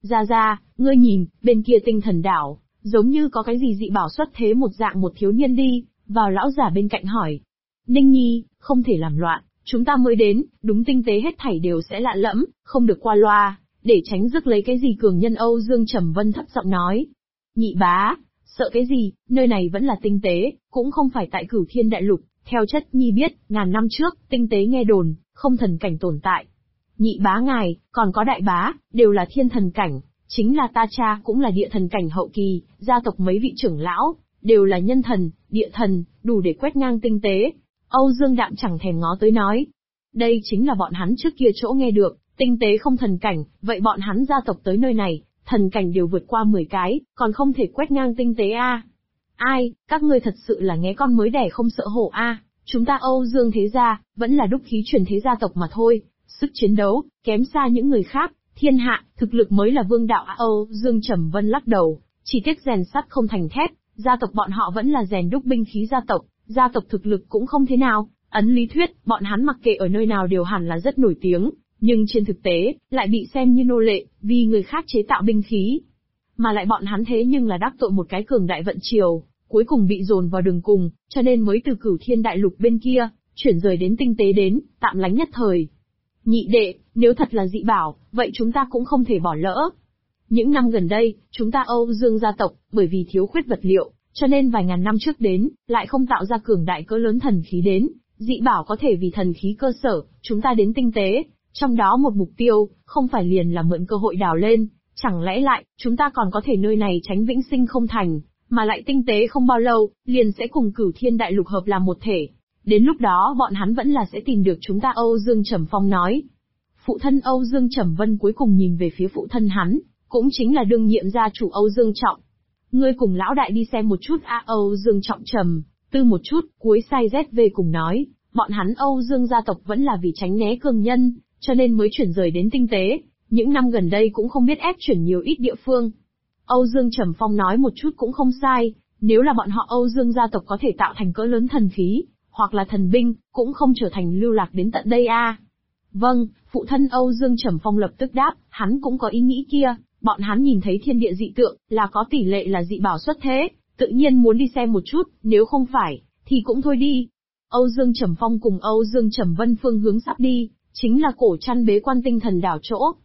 Ra, ngươi nhìn, bên kia tinh thần đảo, giống như có cái gì dị bảo xuất thế một dạng một thiếu niên đi, vào lão giả bên cạnh hỏi. Ninh Nhi, không thể làm loạn. Chúng ta mới đến, đúng tinh tế hết thảy đều sẽ lạ lẫm, không được qua loa, để tránh rước lấy cái gì cường nhân. Âu Dương Trầm Vân thấp giọng nói. Nhị bá, sợ cái gì, nơi này vẫn là tinh tế, cũng không phải tại Cửu Thiên Đại Lục, theo chất nhi biết, ngàn năm trước, tinh tế nghe đồn, không thần cảnh tồn tại. Nhị bá ngài, còn có đại bá, đều là thiên thần cảnh, chính là ta cha cũng là địa thần cảnh hậu kỳ, gia tộc mấy vị trưởng lão, đều là nhân thần, địa thần, đủ để quét ngang tinh tế. Âu Dương Đạm chẳng thèm ngó tới nói. Đây chính là bọn hắn trước kia chỗ nghe được, tinh tế không thần cảnh, vậy bọn hắn gia tộc tới nơi này, thần cảnh đều vượt qua 10 cái, còn không thể quét ngang tinh tế a. Ai, các ngươi thật sự là nghe con mới đẻ không sợ hổ a, chúng ta Âu Dương thế gia, vẫn là đúc khí truyền thế gia tộc mà thôi, sức chiến đấu, kém xa những người khác, thiên hạ, thực lực mới là vương đạo. Âu Dương Trầm Vân lắc đầu, chỉ tiếc rèn sắt không thành thép, gia tộc bọn họ vẫn là rèn đúc binh khí gia tộc thực lực cũng không thế nào, ấn lý thuyết, bọn hắn mặc kệ ở nơi nào đều hẳn là rất nổi tiếng, nhưng trên thực tế, lại bị xem như nô lệ, vì người khác chế tạo binh khí. Mà lại bọn hắn thế nhưng là đắc tội một cái cường đại vận triều, cuối cùng bị dồn vào đường cùng, cho nên mới từ Cửu Thiên Đại Lục bên kia, chuyển rời đến tinh tế đến, tạm lánh nhất thời. Nhị đệ, nếu thật là dị bảo, vậy chúng ta cũng không thể bỏ lỡ. Những năm gần đây, chúng ta Âu Dương gia tộc, bởi vì thiếu khuyết vật liệu, cho nên vài ngàn năm trước đến, lại không tạo ra cường đại cỡ lớn thần khí đến, dị bảo có thể vì thần khí cơ sở, chúng ta đến tinh tế, trong đó một mục tiêu, không phải liền là mượn cơ hội đào lên, chẳng lẽ lại, chúng ta còn có thể nơi này tránh vĩnh sinh không thành, mà lại tinh tế không bao lâu, liền sẽ cùng Cửu Thiên Đại Lục hợp làm một thể. Đến lúc đó bọn hắn vẫn là sẽ tìm được chúng ta. Âu Dương Trầm Phong nói. Phụ thân Âu Dương Trầm Vân cuối cùng nhìn về phía phụ thân hắn, cũng chính là đương nhiệm gia chủ Âu Dương Trọng. Ngươi cùng lão đại đi xem một chút a. Âu Dương Trọng trầm tư một chút, cuối sai ZV cùng nói, bọn hắn Âu Dương gia tộc vẫn là vì tránh né cường nhân, cho nên mới chuyển rời đến tinh tế, những năm gần đây cũng không biết ép chuyển nhiều ít địa phương. Âu Dương Trầm Phong nói một chút cũng không sai, nếu là bọn họ Âu Dương gia tộc có thể tạo thành cỡ lớn thần khí, hoặc là thần binh, cũng không trở thành lưu lạc đến tận đây a. Vâng, phụ thân Âu Dương Trầm Phong lập tức đáp, hắn cũng có ý nghĩ kia, bọn hắn nhìn thấy thiên địa dị tượng, là có tỷ lệ là dị bảo xuất thế, tự nhiên muốn đi xem một chút, nếu không phải, thì cũng thôi đi. Âu Dương Trầm Phong cùng Âu Dương Trầm Vân phương hướng sắp đi, chính là cổ chăn bế quan tinh thần đảo chỗ.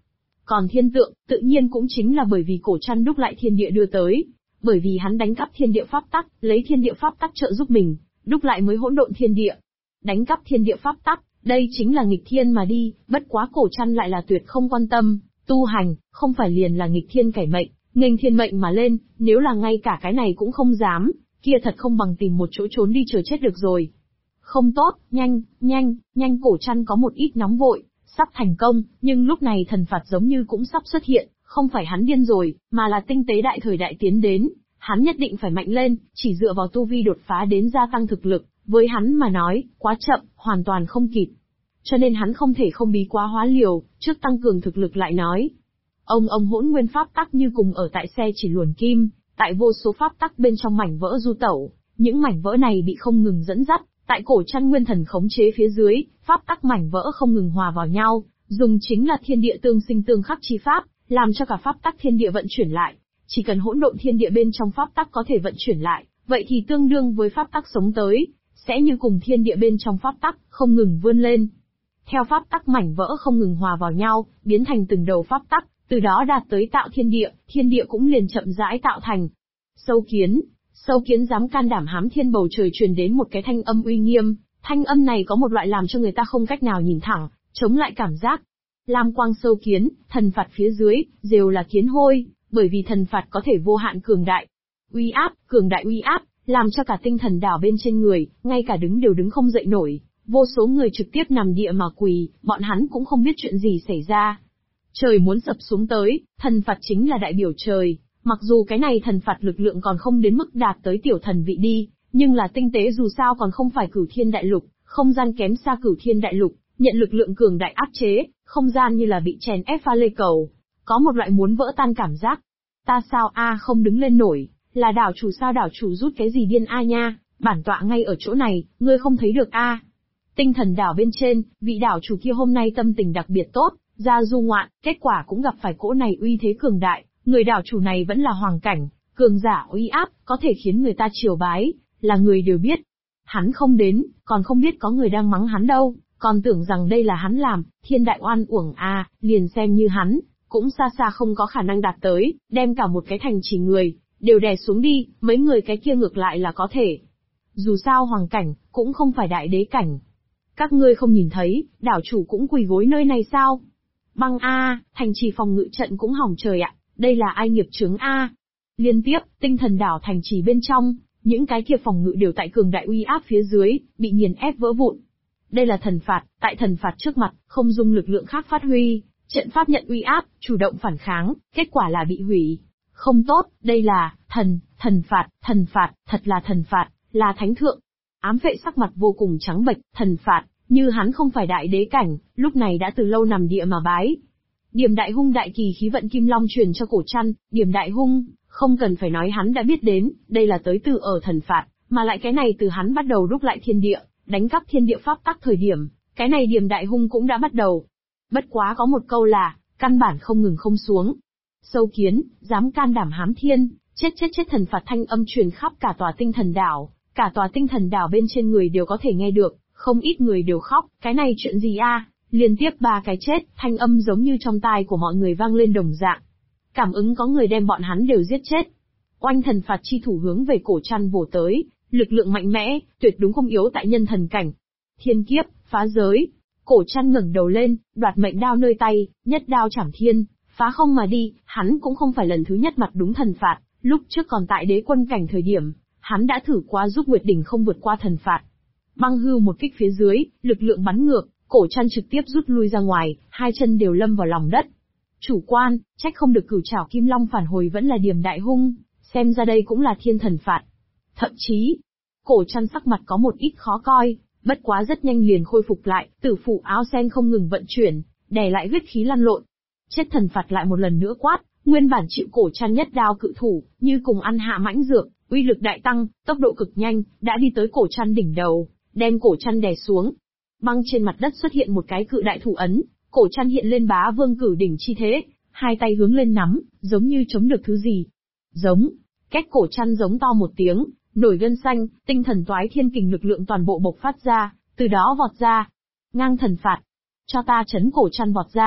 Còn thiên tượng, tự nhiên cũng chính là bởi vì cổ trăn đúc lại thiên địa đưa tới. Bởi vì hắn đánh cắp thiên địa pháp tắc, lấy thiên địa pháp tắc trợ giúp mình, đúc lại mới hỗn độn thiên địa. Đánh cắp thiên địa pháp tắc, đây chính là nghịch thiên mà đi, bất quá cổ trăn lại là tuyệt không quan tâm, tu hành, không phải liền là nghịch thiên cải mệnh, nghênh thiên mệnh mà lên, nếu là ngay cả cái này cũng không dám, kia thật không bằng tìm một chỗ trốn đi chờ chết được rồi. Không tốt, nhanh, cổ trăn có một ít nóng vội, sắp thành công, nhưng lúc này thần phạt giống như cũng sắp xuất hiện, không phải hắn điên rồi, mà là tinh tế đại thời đại tiến đến, hắn nhất định phải mạnh lên, chỉ dựa vào tu vi đột phá đến gia tăng thực lực, với hắn mà nói, quá chậm, hoàn toàn không kịp. Cho nên hắn không thể không bí quá hóa liều, trước tăng cường thực lực lại nói. Ông hỗn nguyên pháp tắc như cùng ở tại xe chỉ luồn kim, tại vô số pháp tắc bên trong mảnh vỡ du tẩu, những mảnh vỡ này bị không ngừng dẫn dắt, tại cổ trăn nguyên thần khống chế phía dưới, pháp tắc mảnh vỡ không ngừng hòa vào nhau, dùng chính là thiên địa tương sinh tương khắc chi pháp, làm cho cả pháp tắc thiên địa vận chuyển lại. Chỉ cần hỗn độn thiên địa bên trong pháp tắc có thể vận chuyển lại, vậy thì tương đương với pháp tắc sống tới, sẽ như cùng thiên địa bên trong pháp tắc, không ngừng vươn lên. Theo pháp tắc mảnh vỡ không ngừng hòa vào nhau, biến thành từng đầu pháp tắc, từ đó đạt tới tạo thiên địa cũng liền chậm rãi tạo thành. Sâu kiến dám can đảm hám thiên, bầu trời truyền đến một cái thanh âm uy nghiêm, thanh âm này có một loại làm cho người ta không cách nào nhìn thẳng, chống lại cảm giác. Lam quang sâu kiến, thần phạt phía dưới, đều là kiến hôi, bởi vì thần phạt có thể vô hạn cường đại. Cường đại uy áp, làm cho cả tinh thần đảo bên trên người, ngay cả đứng đều đứng không dậy nổi, vô số người trực tiếp nằm địa mà quỳ, bọn hắn cũng không biết chuyện gì xảy ra. Trời muốn sập xuống tới, thần phạt chính là đại biểu trời, mặc dù cái này thần phạt lực lượng còn không đến mức đạt tới tiểu thần vị đi, nhưng là tinh tế dù sao còn không phải cửu thiên đại lục, không gian kém xa cửu thiên đại lục, nhận lực lượng cường đại áp chế, không gian như là bị chèn ép pha lê cầu, có một loại muốn vỡ tan cảm giác. Ta sao không đứng lên nổi, là đảo chủ sao, đảo chủ rút cái gì điên nha, bản tọa ngay ở chỗ này, ngươi không thấy được Tinh thần đảo bên trên, vị đảo chủ kia hôm nay tâm tình đặc biệt tốt, ra du ngoạn, kết quả cũng gặp phải cỗ này uy thế cường đại, người đảo chủ này vẫn là hoàng cảnh, cường giả uy áp, có thể khiến người ta triều bái, là người đều biết. Hắn không đến, còn không biết có người đang mắng hắn đâu, còn tưởng rằng đây là hắn làm, thiên đại oan uổng liền xem như hắn, cũng xa xa không có khả năng đạt tới, đem cả một cái thành trì người, đều đè xuống đi, mấy người cái kia ngược lại là có thể. Dù sao hoàng cảnh, cũng không phải đại đế cảnh. Các ngươi không nhìn thấy, đảo chủ cũng quỳ gối nơi này sao? Băng thành trì phòng ngự trận cũng hỏng trời ạ, đây là ai nghiệp chướng Liên tiếp, tinh thần đảo thành trì bên trong, những cái kia phòng ngự đều tại cường đại uy áp phía dưới, bị nghiền ép vỡ vụn. Đây là thần phạt, tại thần phạt trước mặt, không dung lực lượng khác phát huy, trận pháp nhận uy áp, chủ động phản kháng, kết quả là bị hủy. Không tốt, đây là, thần phạt, thật là thần phạt, là thánh thượng. Ám vệ sắc mặt vô cùng trắng bệch, thần phạt, như hắn không phải đại đế cảnh, lúc này đã từ lâu nằm địa mà bái. Điểm đại hung đại kỳ khí vận kim long truyền cho cổ trăn, điểm đại hung, không cần phải nói hắn đã biết đến, đây là tới từ ở thần phạt, mà lại cái này từ hắn bắt đầu đúc lại thiên địa, đánh cắp thiên địa pháp tắc thời điểm, cái này điểm đại hung cũng đã bắt đầu. Bất quá có một câu là, căn bản không ngừng không xuống. Sâu kiến, dám can đảm hám thiên, chết thần phạt thanh âm truyền khắp cả tòa tinh thần đảo, cả tòa tinh thần đảo bên trên người đều có thể nghe được, không ít người đều khóc, cái này chuyện gì liên tiếp 3 cái chết, thanh âm giống như trong tai của mọi người vang lên đồng dạng. Cảm ứng có người đem bọn hắn đều giết chết. Oanh thần phạt chi thủ hướng về cổ trăn vồ tới, lực lượng mạnh mẽ, tuyệt đúng không yếu tại nhân thần cảnh. Thiên kiếp, phá giới. Cổ trăn ngẩng đầu lên, đoạt mệnh đao nơi tay, nhất đao chảm thiên, phá không mà đi, hắn cũng không phải lần thứ nhất mặt đúng thần phạt, lúc trước còn tại đế quân cảnh thời điểm, hắn đã thử qua giúp Nguyệt Đỉnh không vượt qua thần phạt. Băng hưu một kích phía dưới, lực lượng bắn ngược, cổ trăn trực tiếp rút lui ra ngoài, hai chân đều lâm vào lòng đất. Chủ quan, trách không được cửu trảo kim long phản hồi vẫn là điểm đại hung, xem ra đây cũng là thiên thần phạt. Thậm chí, cổ trăn sắc mặt có một ít khó coi, bất quá rất nhanh liền khôi phục lại, tử phụ áo sen không ngừng vận chuyển, đè lại huyết khí lăn lộn. Chết thần phạt lại một lần nữa quát, nguyên bản chịu cổ trăn nhất đao cự thủ, như cùng ăn hạ mãnh dược, uy lực đại tăng, tốc độ cực nhanh, đã đi tới cổ trăn đỉnh đầu, đem cổ trăn đè xuống. Băng trên mặt đất xuất hiện một cái cự đại thủ ấn, cổ trăn hiện lên bá vương cử đỉnh chi thế, hai tay hướng lên nắm, giống như chống được thứ gì. Giống, cách cổ trăn giống to một tiếng, nổi gân xanh, tinh thần toái thiên kình lực lượng toàn bộ bộc phát ra, từ đó vọt ra. Ngang thần phạt, cho ta chấn cổ trăn vọt ra,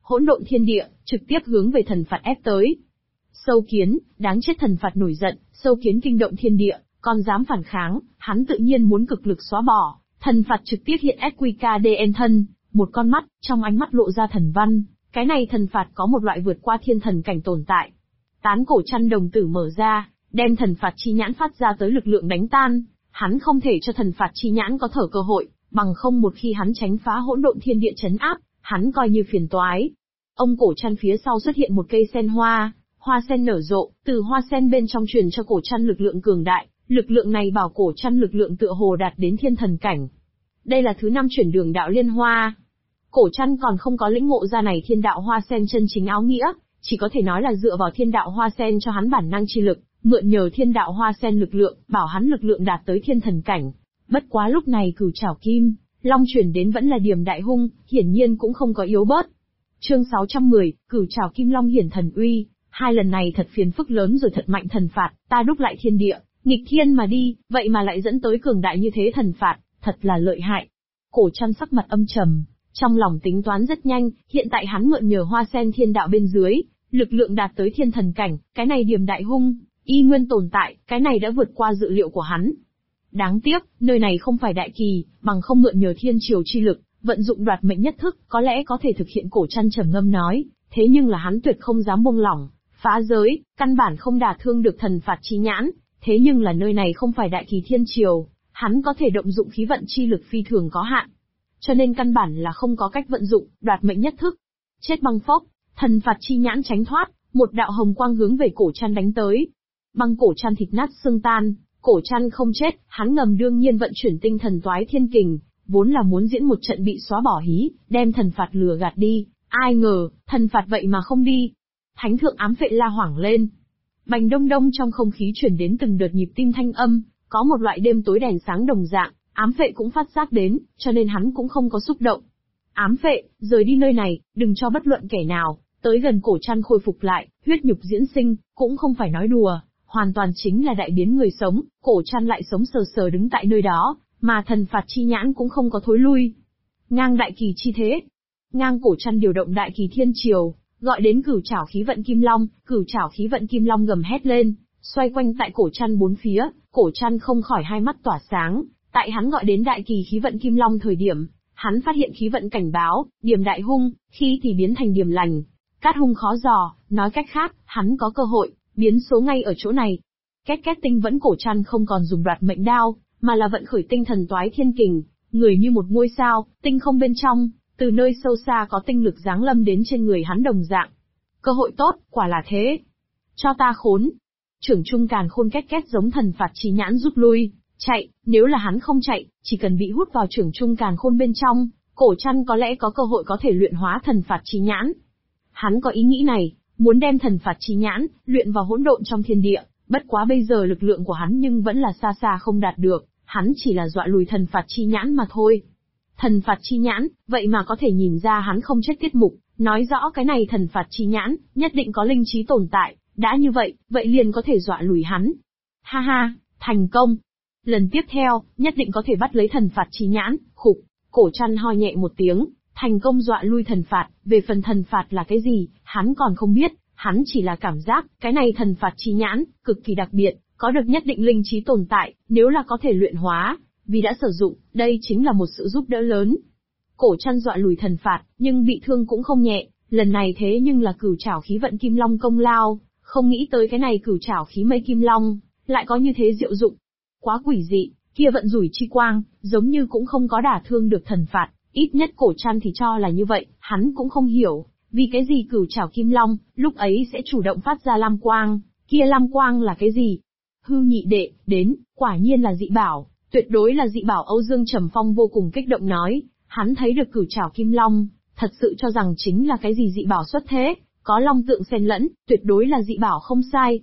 hỗn độn thiên địa, trực tiếp hướng về thần phạt ép tới. Sâu kiến, đáng chết, thần phạt nổi giận, sâu kiến kinh động thiên địa, còn dám phản kháng, hắn tự nhiên muốn cực lực xóa bỏ. Thần phạt trực tiếp hiện SQKDN thân, một con mắt, trong ánh mắt lộ ra thần văn, cái này thần phạt có một loại vượt qua thiên thần cảnh tồn tại. Tán cổ chăn đồng tử mở ra, đem thần phạt chi nhãn phát ra tới lực lượng đánh tan, hắn không thể cho thần phạt chi nhãn có thở cơ hội, bằng không một khi hắn tránh phá hỗn độn thiên địa trấn áp, hắn coi như phiền toái. Ông cổ chăn phía sau xuất hiện một cây sen hoa, hoa sen nở rộ, từ hoa sen bên trong truyền cho cổ chăn lực lượng cường đại, lực lượng này bảo cổ chăn lực lượng tựa hồ đạt đến thiên thần cảnh. Đây là thứ 5 chuyển đường đạo liên hoa. Cổ chăn còn không có lĩnh ngộ ra này thiên đạo hoa sen chân chính áo nghĩa, chỉ có thể nói là dựa vào thiên đạo hoa sen cho hắn bản năng chi lực, mượn nhờ thiên đạo hoa sen lực lượng, bảo hắn lực lượng đạt tới thiên thần cảnh. Bất quá lúc này Cửu Trảo Kim Long chuyển đến vẫn là Điềm Đại Hung, hiển nhiên cũng không có yếu bớt. Chương 610, Cửu Trảo Kim Long hiển thần uy, hai lần này thật phiền phức lớn rồi, thật mạnh thần phạt, ta đúc lại thiên địa, nghịch thiên mà đi, vậy mà lại dẫn tới cường đại như thế thần phạt, thật là lợi hại. Cổ chăn sắc mặt âm trầm, trong lòng tính toán rất nhanh, hiện tại hắn mượn nhờ hoa sen thiên đạo bên dưới, lực lượng đạt tới thiên thần cảnh, cái này Điềm Đại Hung, y nguyên tồn tại, cái này đã vượt qua dự liệu của hắn. Đáng tiếc, nơi này không phải đại kỳ, bằng không mượn nhờ thiên triều chi lực, vận dụng đoạt mệnh nhất thức, có lẽ có thể thực hiện. Cổ chăn trầm ngâm nói, thế nhưng là hắn tuyệt không dám buông lỏng, phá giới, căn bản không đả thương được thần phạt chi nhãn, thế nhưng là nơi này không phải đại kỳ thiên triều, hắn có thể động dụng khí vận chi lực phi thường có hạn. Cho nên căn bản là không có cách vận dụng, đoạt mệnh nhất thức. Chết băng phốc, thần phạt chi nhãn tránh thoát, một đạo hồng quang hướng về cổ chăn đánh tới. Băng cổ chăn thịt nát xương tan, cổ chăn không chết, hắn ngầm đương nhiên vận chuyển tinh thần toái thiên kình, vốn là muốn diễn một trận bị xóa bỏ hí, đem thần phạt lừa gạt đi, ai ngờ, thần phạt vậy mà không đi. Thánh thượng ám phệ la hoảng lên. Bành đông đông trong không khí truyền đến từng đợt nhịp tim thanh âm, có một loại đêm tối đèn sáng đồng dạng, ám phệ cũng phát giác đến, cho nên hắn cũng không có xúc động. Ám phệ, rời đi nơi này, đừng cho bất luận kẻ nào tới gần. Cổ chăn khôi phục lại, huyết nhục diễn sinh, cũng không phải nói đùa, hoàn toàn chính là đại biến người sống. Cổ chăn lại sống sờ sờ đứng tại nơi đó, mà thần phạt chi nhãn cũng không có thối lui. Ngang đại kỳ chi thế. Ngang cổ chăn điều động đại kỳ thiên triều, gọi đến Cửu Trảo khí vận kim long. Cửu Trảo khí vận kim long gầm hét lên, xoay quanh tại cổ chăn bốn phía. Cổ chăn không khỏi hai mắt tỏa sáng, tại hắn gọi đến đại kỳ khí vận kim long thời điểm, hắn phát hiện khí vận cảnh báo, Điềm Đại Hung, khi thì biến thành Điềm Lành. Cát hung khó dò, nói cách khác, hắn có cơ hội biến số ngay ở chỗ này. Két két tinh vẫn. Cổ chăn không còn dùng đoạt mệnh đao, mà là vận khởi tinh thần toái thiên kình, người như một ngôi sao, tinh không bên trong, từ nơi sâu xa có tinh lực giáng lâm đến trên người hắn đồng dạng. Cơ hội tốt, quả là thế. Cho ta khốn. Trưởng trung càn khôn két két giống thần phạt chi nhãn rút lui, chạy, nếu là hắn không chạy, chỉ cần bị hút vào trưởng trung càn khôn bên trong, cổ chăn có lẽ có cơ hội có thể luyện hóa thần phạt chi nhãn. Hắn có ý nghĩ này, muốn đem thần phạt chi nhãn luyện vào hỗn độn trong thiên địa, bất quá bây giờ lực lượng của hắn nhưng vẫn là xa xa không đạt được, hắn chỉ là dọa lùi thần phạt chi nhãn mà thôi. Thần phạt chi nhãn, vậy mà có thể nhìn ra hắn không chết tiết mục, nói rõ cái này thần phạt chi nhãn nhất định có linh trí tồn tại, đã như vậy, vậy liền có thể dọa lùi hắn. Ha ha, thành công. Lần tiếp theo, nhất định có thể bắt lấy thần phạt chi nhãn. Khục, cổ chăn ho nhẹ một tiếng, thành công dọa lui thần phạt. Về phần thần phạt là cái gì, hắn còn không biết, hắn chỉ là cảm giác, cái này thần phạt chi nhãn, cực kỳ đặc biệt, có được nhất định linh trí tồn tại, nếu là có thể luyện hóa, vì đã sử dụng, đây chính là một sự giúp đỡ lớn. Cổ chăn dọa lùi thần phạt, nhưng bị thương cũng không nhẹ, lần này thế nhưng là Cửu Trảo khí vận kim long công lao, không nghĩ tới cái này Cửu Trảo khí mây kim long, lại có như thế diệu dụng. Quá quỷ dị, kia vận rủi chi quang, giống như cũng không có đả thương được thần phạt, ít nhất cổ chăn thì cho là như vậy, hắn cũng không hiểu, vì cái gì Cửu Trảo kim long, lúc ấy sẽ chủ động phát ra lam quang, kia lam quang là cái gì? Hư nhị đệ, đến, quả nhiên là dị bảo, tuyệt đối là dị bảo. Âu Dương Trầm Phong vô cùng kích động nói, hắn thấy được Cửu Trảo kim long, thật sự cho rằng chính là cái gì dị bảo xuất thế, có long tượng xen lẫn, tuyệt đối là dị bảo không sai.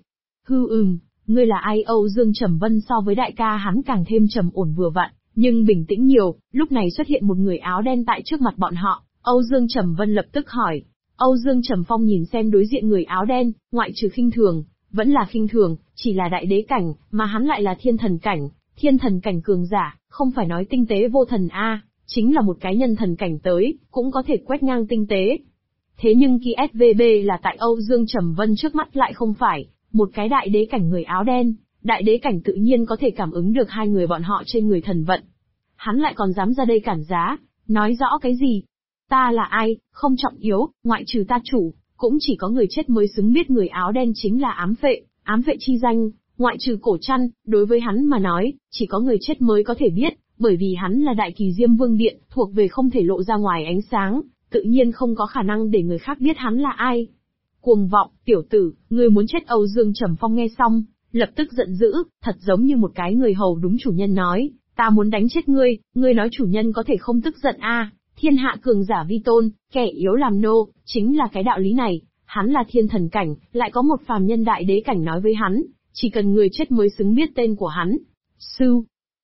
Ngươi là ai? Âu Dương Trầm Vân so với đại ca hắn càng thêm trầm ổn vừa vặn, nhưng bình tĩnh nhiều. Lúc này xuất hiện một người áo đen tại trước mặt bọn họ, Âu Dương Trầm Vân lập tức hỏi. Âu Dương Trầm Phong nhìn xem đối diện người áo đen, ngoại trừ khinh thường, vẫn là khinh thường, chỉ là đại đế cảnh, mà hắn lại là thiên thần cảnh cường giả, không phải nói tinh tế vô thần a, chính là một cái nhân thần cảnh tới, cũng có thể quét ngang tinh tế. Thế nhưng khi SVB là tại Âu Dương Trầm Vân trước mắt lại không phải, một cái đại đế cảnh người áo đen, đại đế cảnh tự nhiên có thể cảm ứng được hai người bọn họ trên người thần vận. Hắn lại còn dám ra đây cản giá, nói rõ cái gì? Ta là ai, không trọng yếu, ngoại trừ ta chủ, cũng chỉ có người chết mới xứng biết người áo đen chính là ám phệ chi danh, ngoại trừ Cổ Trăn, đối với hắn mà nói, chỉ có người chết mới có thể biết, bởi vì hắn là đại kỳ Diêm Vương Điện, thuộc về không thể lộ ra ngoài ánh sáng, tự nhiên không có khả năng để người khác biết hắn là ai. Cuồng vọng, tiểu tử, ngươi muốn chết. Âu Dương Trầm Phong nghe xong, lập tức giận dữ, thật giống như một cái người hầu đúng chủ nhân nói, ta muốn đánh chết ngươi, ngươi nói chủ nhân có thể không tức giận a? Thiên hạ cường giả vi tôn, kẻ yếu làm nô, chính là cái đạo lý này, hắn là thiên thần cảnh, lại có một phàm nhân đại đế cảnh nói với hắn, chỉ cần người chết mới xứng biết tên của hắn. Sư,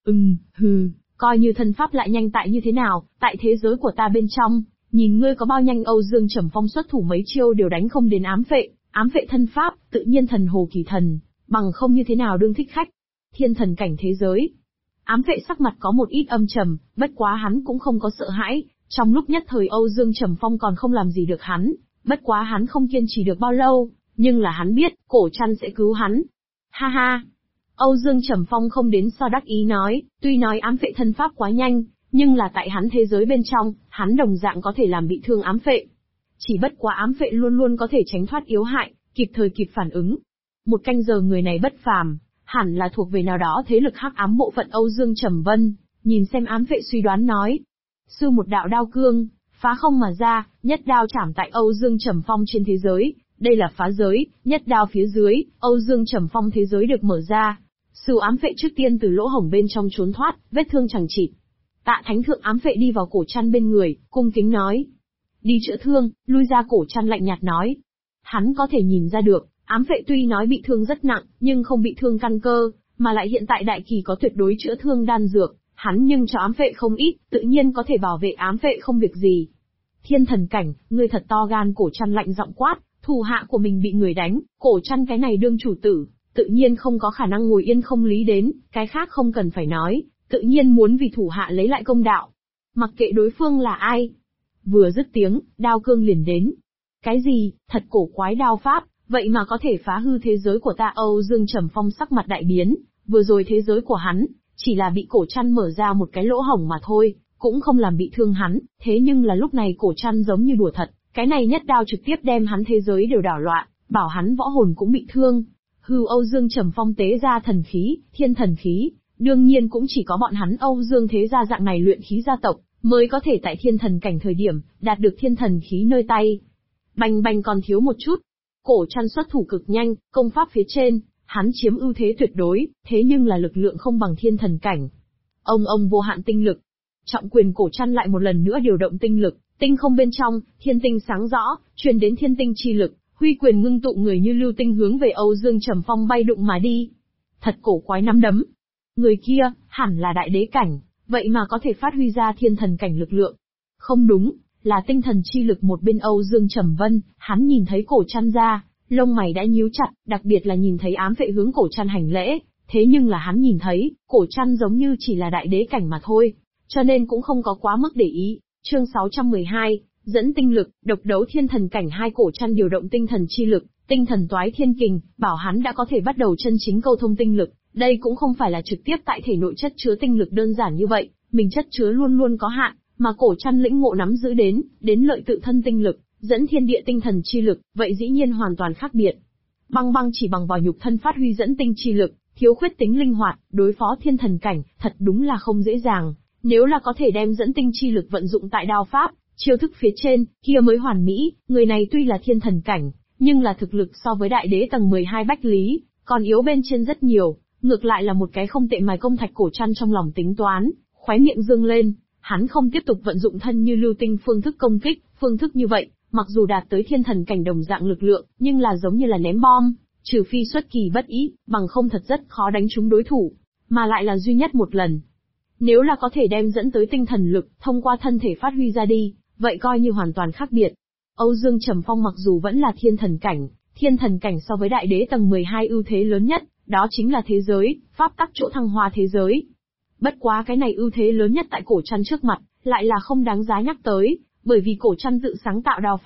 coi như thân pháp lại nhanh tại như thế nào, tại thế giới của ta bên trong, nhìn ngươi có bao nhanh. Âu Dương Trầm Phong xuất thủ mấy chiêu đều đánh không đến ám phệ thân pháp, tự nhiên thần hồ kỳ thần, bằng không như thế nào đương thích khách. Thiên thần cảnh thế giới. Ám phệ sắc mặt có một ít âm trầm, bất quá hắn cũng không có sợ hãi, trong lúc nhất thời Âu Dương Trầm Phong còn không làm gì được hắn, bất quá hắn không kiên trì được bao lâu, nhưng là hắn biết, Cổ Trăn sẽ cứu hắn. Ha ha! Âu Dương Trầm Phong không đến so đắc ý nói, tuy nói ám phệ thân pháp quá nhanh, nhưng là tại hắn thế giới bên trong, hắn đồng dạng có thể làm bị thương ám phệ. Chỉ bất quá ám phệ luôn luôn có thể tránh thoát yếu hại, kịp thời kịp phản ứng. Một canh giờ người này bất phàm, hẳn là thuộc về nào đó thế lực hắc ám bộ phận. Âu Dương Trầm Vân, nhìn xem ám phệ suy đoán nói. Sư một đạo đao cương, phá không mà ra, nhất đao chảm tại Âu Dương Trầm Phong trên thế giới, đây là phá giới, nhất đao phía dưới, Âu Dương Trầm Phong thế giới được mở ra. Sư ám phệ trước tiên từ lỗ hổng bên trong trốn thoát, vết thương chẳng chịt. Tạ Thánh Thượng ám phệ đi vào Cổ Trăn bên người, cung kính nói. Đi chữa thương, lui ra. Cổ Trăn lạnh nhạt nói. Hắn có thể nhìn ra được, ám phệ tuy nói bị thương rất nặng, nhưng không bị thương căn cơ, mà lại hiện tại đại kỳ có tuyệt đối chữa thương đan dược, hắn nhưng cho ám phệ không ít, tự nhiên có thể bảo vệ ám phệ không việc gì. Thiên thần cảnh, ngươi thật to gan. Cổ Trăn lạnh giọng quát, thủ hạ của mình bị người đánh, Cổ Trăn cái này đương chủ tử, tự nhiên không có khả năng ngồi yên không lý đến, cái khác không cần phải nói, tự nhiên muốn vì thủ hạ lấy lại công đạo. Mặc kệ đối phương là ai. Vừa dứt tiếng, đao cương liền đến. Cái gì, thật cổ quái đao pháp, vậy mà có thể phá hư thế giới của ta. Âu Dương Trầm Phong sắc mặt đại biến, vừa rồi thế giới của hắn, chỉ là bị Cổ Trăn mở ra một cái lỗ hổng mà thôi, cũng không làm bị thương hắn, thế nhưng là lúc này Cổ Trăn giống như đùa thật, cái này nhất đao trực tiếp đem hắn thế giới đều đảo loạn, bảo hắn võ hồn cũng bị thương. Âu Dương Trầm Phong tế ra thần khí, thiên thần khí, đương nhiên cũng chỉ có bọn hắn Âu Dương thế gia dạng này luyện khí gia tộc, mới có thể tại thiên thần cảnh thời điểm, đạt được thiên thần khí nơi tay. Bành bành còn thiếu một chút. Cổ Trăn xuất thủ cực nhanh, công pháp phía trên, hắn chiếm ưu thế tuyệt đối, thế nhưng là lực lượng không bằng thiên thần cảnh. Ông vô hạn tinh lực. Trọng quyền Cổ Trăn lại một lần nữa điều động tinh lực, tinh không bên trong, thiên tinh sáng rõ, truyền đến thiên tinh chi lực, huy quyền ngưng tụ người như lưu tinh hướng về Âu Dương Trầm Phong bay đụng mà đi. Thật cổ quái nắm đấm. Người kia, hẳn là đại đế cảnh, vậy mà có thể phát huy ra thiên thần cảnh lực lượng. Không đúng, là tinh thần chi lực. Một bên Âu Dương Trầm Vân, hắn nhìn thấy Cổ Trăn ra, lông mày đã nhíu chặt, đặc biệt là nhìn thấy ám phệ hướng Cổ Trăn hành lễ, thế nhưng là hắn nhìn thấy, Cổ Trăn giống như chỉ là đại đế cảnh mà thôi, cho nên cũng không có quá mức để ý. Chương 612, dẫn tinh lực, độc đấu thiên thần cảnh. Hai Cổ Trăn điều động tinh thần chi lực, tinh thần toái thiên kình, bảo hắn đã có thể bắt đầu chân chính câu thông tinh lực. Đây cũng không phải là trực tiếp tại thể nội chất chứa tinh lực đơn giản như vậy, mình chất chứa luôn luôn có hạn, mà Cổ Trăn lĩnh ngộ nắm giữ đến lợi tự thân tinh lực, dẫn thiên địa tinh thần chi lực, vậy dĩ nhiên hoàn toàn khác biệt. Băng chỉ bằng vào nhục thân phát huy dẫn tinh chi lực, thiếu khuyết tính linh hoạt, đối phó thiên thần cảnh, thật đúng là không dễ dàng. Nếu là có thể đem dẫn tinh chi lực vận dụng tại đao pháp, chiêu thức phía trên, kia mới hoàn mỹ. Người này tuy là thiên thần cảnh, nhưng là thực lực so với đại đế tầng 12 Bách Lý, còn yếu bên trên rất nhiều. Ngược lại là một cái không tệ mài công thạch. Cổ Trăn trong lòng tính toán, khóe miệng dương lên, hắn không tiếp tục vận dụng thân như lưu tinh phương thức công kích. Phương thức như vậy, mặc dù đạt tới thiên thần cảnh đồng dạng lực lượng, nhưng là giống như là ném bom, trừ phi xuất kỳ bất ý, bằng không thật rất khó đánh trúng đối thủ, mà lại là duy nhất một lần. Nếu là có thể đem dẫn tới tinh thần lực, thông qua thân thể phát huy ra đi, vậy coi như hoàn toàn khác biệt. Âu Dương Trầm Phong mặc dù vẫn là thiên thần cảnh so với đại đế tầng 12 ưu thế lớn nhất, đó chính là thế giới, pháp tắc chỗ thăng hoa thế giới. Bất quá cái này ưu thế lớn nhất tại Cổ Trăn trước mặt, lại là không đáng giá nhắc tới, bởi vì Cổ Trăn tự sáng tạo đao pháp,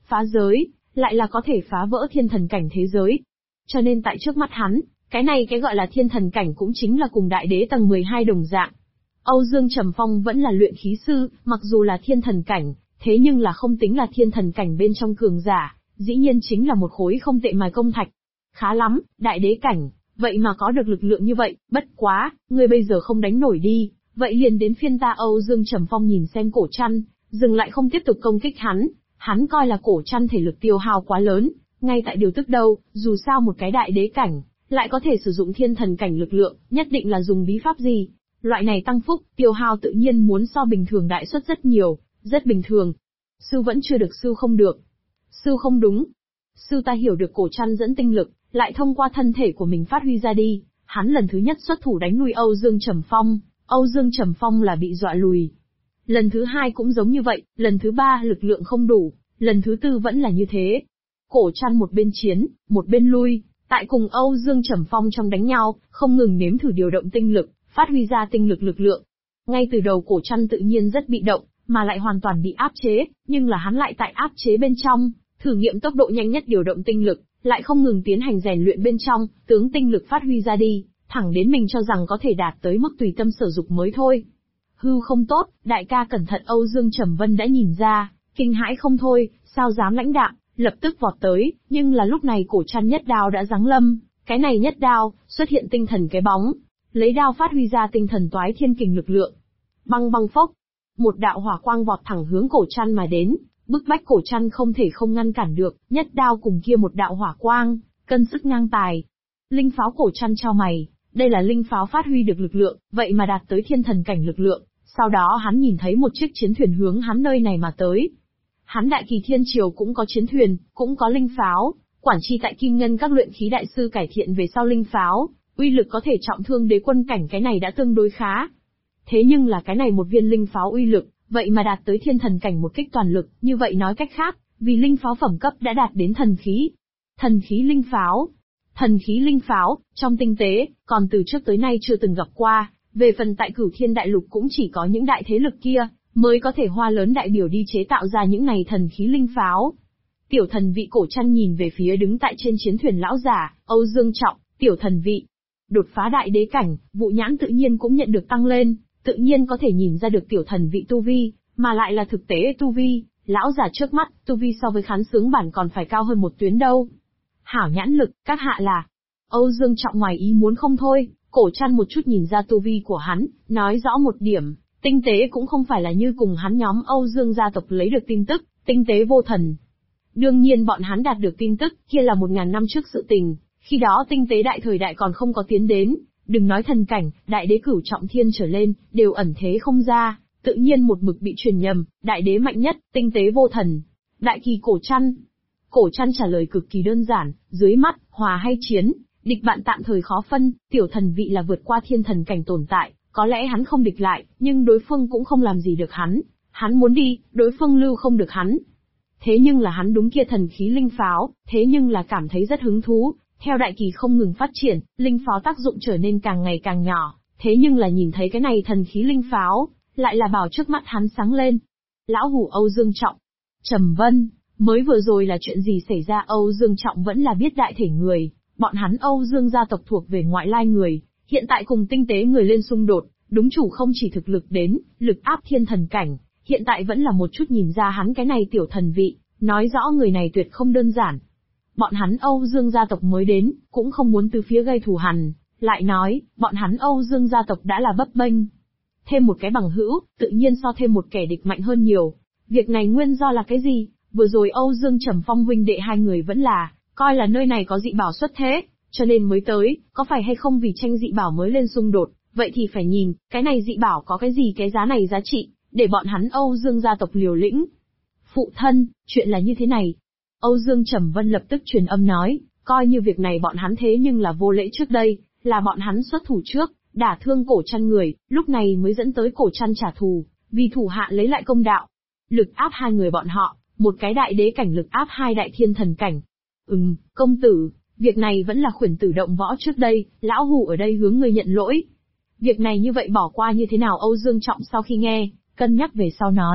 phá giới, lại là có thể phá vỡ thiên thần cảnh thế giới. Cho nên tại trước mắt hắn, cái gọi là thiên thần cảnh cũng chính là cùng đại đế tầng 12 đồng dạng. Âu Dương Trầm Phong vẫn là luyện khí sư, mặc dù là thiên thần cảnh, thế nhưng là không tính là thiên thần cảnh bên trong cường giả, dĩ nhiên chính là một khối không tệ mài công thạch. Khá lắm, đại đế cảnh, vậy mà có được lực lượng như vậy, bất quá, ngươi bây giờ không đánh nổi đi, vậy liền đến phiên ta. Âu Dương Trầm Phong nhìn xem Cổ Trăn, dừng lại không tiếp tục công kích hắn coi là Cổ Trăn thể lực tiêu hao quá lớn, ngay tại điều tức đâu, dù sao một cái đại đế cảnh, lại có thể sử dụng thiên thần cảnh lực lượng, nhất định là dùng bí pháp gì. Loại này tăng phúc, tiêu hao tự nhiên muốn so bình thường đại suất rất nhiều, rất bình thường. Sư vẫn chưa được, sư không được. Sư không đúng. Sư ta hiểu được Cổ Trăn dẫn tinh lực, lại thông qua thân thể của mình phát huy ra đi, hắn lần thứ nhất xuất thủ đánh lui Âu Dương Trầm Phong, Âu Dương Trầm Phong là bị dọa lùi. Lần thứ hai cũng giống như vậy, lần thứ ba lực lượng không đủ, lần thứ tư vẫn là như thế. Cổ Trăn một bên chiến, một bên lui, tại cùng Âu Dương Trầm Phong trong đánh nhau, không ngừng nếm thử điều động tinh lực, phát huy ra tinh lực lực lượng. Ngay từ đầu Cổ Trăn tự nhiên rất bị động, mà lại hoàn toàn bị áp chế, nhưng là hắn lại tại áp chế bên trong, thử nghiệm tốc độ nhanh nhất điều động tinh lực, lại không ngừng tiến hành rèn luyện bên trong, tướng tinh lực phát huy ra đi, thẳng đến mình cho rằng có thể đạt tới mức tùy tâm sở dục mới thôi. Hư không tốt, đại ca cẩn thận. Âu Dương Trầm Vân đã nhìn ra, kinh hãi không thôi, sao dám lãnh đạm, lập tức vọt tới, nhưng là lúc này Cổ Trăn nhất đao đã giáng lâm, cái này nhất đao, xuất hiện tinh thần cái bóng, lấy đao phát huy ra tinh thần toái thiên kình lực lượng. Băng băng phốc, một đạo hỏa quang vọt thẳng hướng Cổ Trăn mà đến, bức bách Cổ Trăn không thể không ngăn cản được, nhất đao cùng kia một đạo hỏa quang, cân sức ngang tài. Linh pháo. Cổ Trăn chau mày, đây là linh pháo phát huy được lực lượng, vậy mà đạt tới thiên thần cảnh lực lượng. Sau đó hắn nhìn thấy một chiếc chiến thuyền hướng hắn nơi này mà tới. Hắn Đại Kỳ Thiên Triều cũng có chiến thuyền, cũng có linh pháo, quản chi tại Kim Ngân các luyện khí đại sư cải thiện về sau linh pháo, uy lực có thể trọng thương đế quân cảnh, cái này đã tương đối khá. Thế nhưng là cái này một viên linh pháo uy lực, vậy mà đạt tới thiên thần cảnh một kích toàn lực, như vậy nói cách khác, vì linh pháo phẩm cấp đã đạt đến thần khí. Thần khí linh pháo. Thần khí linh pháo, trong tinh tế, còn từ trước tới nay chưa từng gặp qua, về phần tại Cửu Thiên Đại Lục cũng chỉ có những đại thế lực kia, mới có thể hoa lớn đại biểu đi chế tạo ra những này thần khí linh pháo. Tiểu thần vị. Cổ Trăn nhìn về phía đứng tại trên chiến thuyền lão giả, Âu Dương Trọng, tiểu thần vị. Đột phá đại đế cảnh, Vụ Nhãn tự nhiên cũng nhận được tăng lên, tự nhiên có thể nhìn ra được tiểu thần vị tu vi, mà lại là thực tế tu vi, lão giả trước mắt, tu vi so với Khán Sướng bản còn phải cao hơn một tuyến đâu. Hảo nhãn lực, các hạ là. Âu Dương Trọng ngoài ý muốn không thôi, Cổ Trăn một chút nhìn ra tu vi của hắn, nói rõ một điểm, tinh tế cũng không phải là như cùng hắn nhóm Âu Dương gia tộc lấy được tin tức, tinh tế vô thần. Đương nhiên bọn hắn đạt được tin tức, kia là 1000 năm trước sự tình, khi đó tinh tế đại thời đại còn không có tiến đến, đừng nói thần cảnh, đại đế cửu trọng thiên trở lên, đều ẩn thế không ra, tự nhiên một mực bị truyền nhầm, đại đế mạnh nhất, tinh tế vô thần. Đại Kỳ. Cổ Trăn. Cổ Trăn trả lời cực kỳ đơn giản, dưới mắt, hòa hay chiến, địch bạn tạm thời khó phân, tiểu thần vị là vượt qua thiên thần cảnh tồn tại, có lẽ hắn không địch lại, nhưng đối phương cũng không làm gì được hắn muốn đi, đối phương lưu không được hắn. Thế nhưng là hắn đúng kia thần khí linh pháo, thế nhưng là cảm thấy rất hứng thú, theo đại kỳ không ngừng phát triển, linh pháo tác dụng trở nên càng ngày càng nhỏ, thế nhưng là nhìn thấy cái này thần khí linh pháo, lại là bảo trước mắt hắn sáng lên. Lão hủ Âu Dương Trọng. Trầm Vân, mới vừa rồi là chuyện gì xảy ra? Âu Dương Trọng vẫn là biết đại thể người, bọn hắn Âu Dương gia tộc thuộc về ngoại lai người, hiện tại cùng tinh tế người lên xung đột, đúng chủ không chỉ thực lực đến, lực áp thiên thần cảnh, hiện tại vẫn là một chút nhìn ra hắn cái này tiểu thần vị, nói rõ người này tuyệt không đơn giản. Bọn hắn Âu Dương gia tộc mới đến, cũng không muốn từ phía gây thù hằn, lại nói, bọn hắn Âu Dương gia tộc đã là bấp bênh. Thêm một cái bằng hữu, tự nhiên so thêm một kẻ địch mạnh hơn nhiều. Việc này nguyên do là cái gì? Vừa rồi Âu Dương Trầm Phong huynh đệ hai người vẫn là, coi là nơi này có dị bảo xuất thế, cho nên mới tới, có phải hay không vì tranh dị bảo mới lên xung đột, vậy thì phải nhìn, cái này dị bảo có cái gì cái giá này giá trị, để bọn hắn Âu Dương gia tộc liều lĩnh. Phụ thân, chuyện là như thế này. Âu Dương Trầm Vân lập tức truyền âm nói, coi như việc này bọn hắn thế nhưng là vô lễ trước đây, là bọn hắn xuất thủ trước, đả thương Cổ Trăn người, lúc này mới dẫn tới Cổ Trăn trả thù, vì thủ hạ lấy lại công đạo. Lực áp hai người bọn họ, một cái đại đế cảnh lực áp hai đại thiên thần cảnh. Công tử, việc này vẫn là khuyển tử động võ trước đây, lão hủ ở đây hướng người nhận lỗi. Việc này như vậy bỏ qua như thế nào? Âu Dương Trọng sau khi nghe, cân nhắc về sau nói,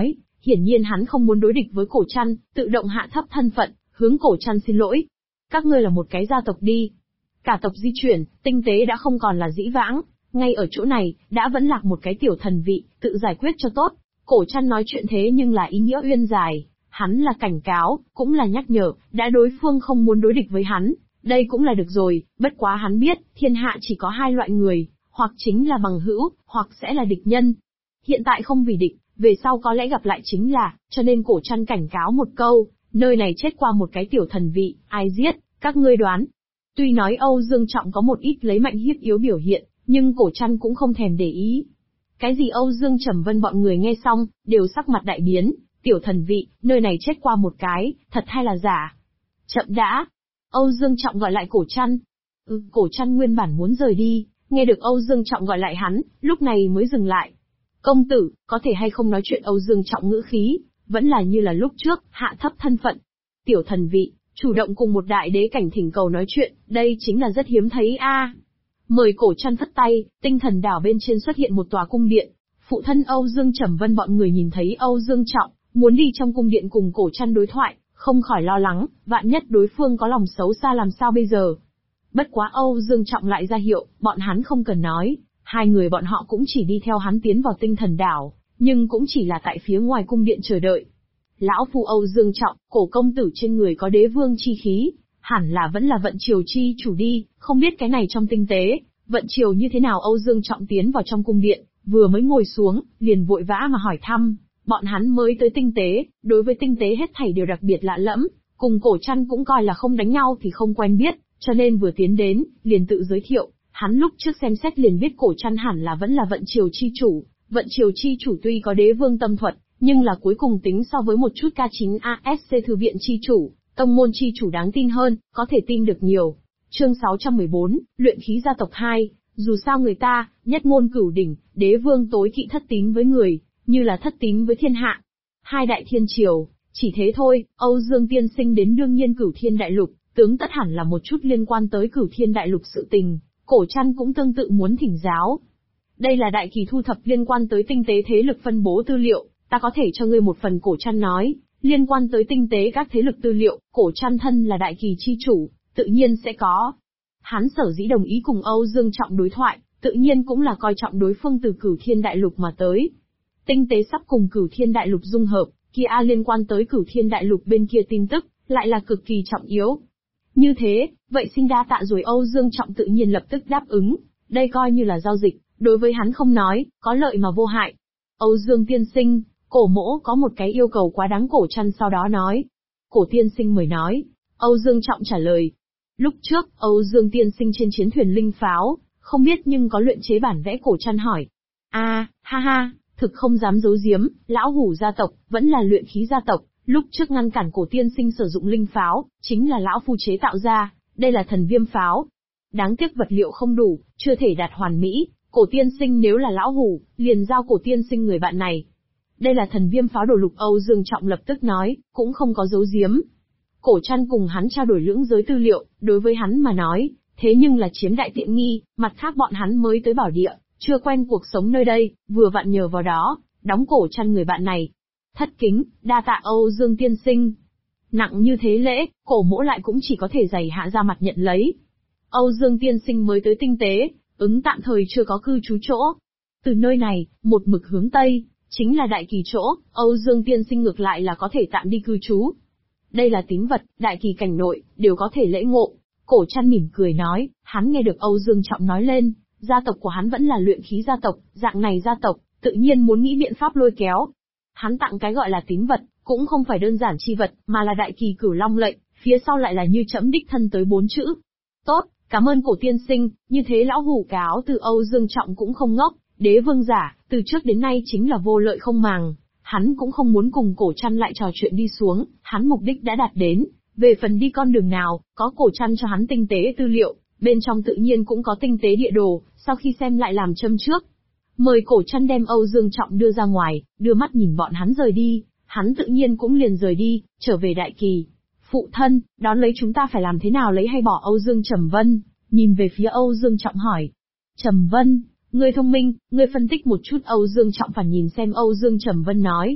Hiển nhiên hắn không muốn đối địch với Cổ Trăn, tự động hạ thấp thân phận, hướng Cổ Trăn xin lỗi. Các ngươi là một cái gia tộc đi. Cả tộc di chuyển, tinh tế đã không còn là dĩ vãng, ngay ở chỗ này, đã vẫn lạc một cái tiểu thần vị, tự giải quyết cho tốt. Cổ Trăn nói chuyện thế nhưng là ý nghĩa uyên dài, hắn là cảnh cáo, cũng là nhắc nhở, đã đối phương không muốn đối địch với hắn, đây cũng là được rồi, bất quá hắn biết, thiên hạ chỉ có hai loại người, hoặc chính là bằng hữu, hoặc sẽ là địch nhân. Hiện tại không vì địch, về sau có lẽ gặp lại chính là, cho nên Cổ Trăn cảnh cáo một câu, nơi này chết qua một cái tiểu thần vị, ai giết, các ngươi đoán. Tuy nói Âu Dương Trọng có một ít lấy mạnh hiếp yếu biểu hiện, nhưng Cổ Trăn cũng không thèm để ý. Cái gì Âu Dương Trầm Vân bọn người nghe xong, đều sắc mặt đại biến, tiểu thần vị, nơi này chết qua một cái, thật hay là giả? Chậm đã. Âu Dương Trọng gọi lại Cổ Trăn. Cổ Trăn nguyên bản muốn rời đi, nghe được Âu Dương Trọng gọi lại hắn, lúc này mới dừng lại. Công tử, có thể hay không nói chuyện? Âu Dương Trọng ngữ khí, vẫn là như là lúc trước, hạ thấp thân phận. Tiểu thần vị, chủ động cùng một đại đế cảnh thỉnh cầu nói chuyện, đây chính là rất hiếm thấy a. Mời Cổ Trăn phất tay, tinh thần đảo bên trên xuất hiện một tòa cung điện. Phụ thân Âu Dương Trầm Vân bọn người nhìn thấy Âu Dương Trọng, muốn đi trong cung điện cùng Cổ Trăn đối thoại, không khỏi lo lắng, vạn nhất đối phương có lòng xấu xa làm sao bây giờ. Bất quá Âu Dương Trọng lại ra hiệu, bọn hắn không cần nói, hai người bọn họ cũng chỉ đi theo hắn tiến vào tinh thần đảo, nhưng cũng chỉ là tại phía ngoài cung điện chờ đợi. Lão phu Âu Dương Trọng, Cổ công tử trên người có đế vương chi khí, hẳn là vẫn là vận triều chi chủ đi, không biết cái này trong tinh tế, vận triều như thế nào? Âu Dương Trọng tiến vào trong cung điện, vừa mới ngồi xuống, liền vội vã mà hỏi thăm, bọn hắn mới tới tinh tế, đối với tinh tế hết thảy đều đặc biệt lạ lẫm, cùng Cổ Trăn cũng coi là không đánh nhau thì không quen biết, cho nên vừa tiến đến, liền tự giới thiệu, hắn lúc trước xem xét liền biết Cổ Trăn hẳn là vẫn là vận triều chi chủ, vận triều chi chủ tuy có đế vương tâm thuật, nhưng là cuối cùng tính so với một chút K9ASC thư viện chi chủ, tông môn chi chủ đáng tin hơn, có thể tin được nhiều. Chương 614, luyện khí gia tộc 2, dù sao người ta, nhất ngôn cửu đỉnh, đế vương tối kỵ thất tín với người, như là thất tín với thiên hạ. Hai đại thiên triều, chỉ thế thôi, Âu Dương tiên sinh đến đương nhiên Cửu Thiên Đại Lục, tướng tất hẳn là một chút liên quan tới Cửu Thiên Đại Lục sự tình, Cổ Trăn cũng tương tự muốn thỉnh giáo. Đây là đại kỳ thu thập liên quan tới tinh tế thế lực phân bố tư liệu, ta có thể cho ngươi một phần. Cổ Trăn nói, liên quan tới tinh tế các thế lực tư liệu, Cổ Trăn thân là đại kỳ chi chủ, tự nhiên sẽ có. Hắn sở dĩ đồng ý cùng Âu Dương Trọng đối thoại, tự nhiên cũng là coi trọng đối phương từ Cửu Thiên Đại Lục mà tới. Tinh tế sắp cùng Cửu Thiên Đại Lục dung hợp, kia liên quan tới Cửu Thiên Đại Lục bên kia tin tức, lại là cực kỳ trọng yếu. Như thế, vậy xin đa tạ rồi. Âu Dương Trọng tự nhiên lập tức đáp ứng, đây coi như là giao dịch, đối với hắn không nói, có lợi mà vô hại. Âu Dương tiên sinh, Cổ mỗ có một cái yêu cầu quá đáng. Cổ Trăn sau đó nói. Cổ tiên sinh mời nói. Âu Dương Trọng trả lời. Lúc trước, Âu Dương tiên sinh trên chiến thuyền linh pháo, không biết nhưng có luyện chế bản vẽ? Cổ Trăn hỏi. Ha ha, thực không dám giấu giếm, lão hủ gia tộc, vẫn là luyện khí gia tộc, lúc trước ngăn cản Cổ tiên sinh sử dụng linh pháo, chính là lão phu chế tạo ra, đây là thần viêm pháo. Đáng tiếc vật liệu không đủ, chưa thể đạt hoàn mỹ, Cổ tiên sinh nếu là lão hủ, liền giao Cổ tiên sinh người bạn này. Đây là thần viêm pháo đồ lục. Âu Dương Trọng lập tức nói, cũng không có giấu giếm. Cổ Trăn cùng hắn trao đổi lưỡng giới tư liệu, đối với hắn mà nói, thế nhưng là chiếm đại tiện nghi, mặt khác bọn hắn mới tới bảo địa, chưa quen cuộc sống nơi đây, vừa vặn nhờ vào đó, đóng Cổ Trăn người bạn này. Thất kính, đa tạ Âu Dương tiên sinh. Nặng như thế lễ, Cổ mỗ lại cũng chỉ có thể giày hạ ra mặt nhận lấy. Âu Dương tiên sinh mới tới tinh tế, ứng tạm thời chưa có cư trú chỗ. Từ nơi này, một mực hướng Tây, chính là đại kỳ chỗ, Âu Dương tiên sinh ngược lại là có thể tạm đi cư trú. Đây là tín vật, đại kỳ cảnh nội, đều có thể lễ ngộ. Cổ Trăn mỉm cười nói, hắn nghe được Âu Dương Trọng nói lên, gia tộc của hắn vẫn là luyện khí gia tộc, dạng này gia tộc, tự nhiên muốn nghĩ biện pháp lôi kéo. Hắn tặng cái gọi là tín vật, cũng không phải đơn giản chi vật, mà là đại kỳ Cửu Long lệnh, phía sau lại là như trẫm đích thân tới 4 chữ. Tốt, cảm ơn Cổ tiên sinh, như thế lão hủ cáo từ. Âu Dương Trọng cũng không ngốc, đế vương giả, từ trước đến nay chính là vô lợi không màng, hắn cũng không muốn cùng Cổ Trăn lại trò chuyện đi xuống, hắn mục đích đã đạt đến. Về phần đi con đường nào, có Cổ Trăn cho hắn tinh tế tư liệu, bên trong tự nhiên cũng có tinh tế địa đồ, sau khi xem lại làm châm trước. Mời Cổ Trăn đem Âu Dương Trọng đưa ra ngoài, đưa mắt nhìn bọn hắn rời đi, hắn tự nhiên cũng liền rời đi, trở về đại kỳ. Phụ thân, đón lấy chúng ta phải làm thế nào, lấy hay bỏ? Âu Dương Trầm Vân, nhìn về phía Âu Dương Trọng hỏi. Trầm Vân, ngươi thông minh, ngươi phân tích một chút. Âu Dương Trọng phản nhìn xem Âu Dương Trầm Vân nói.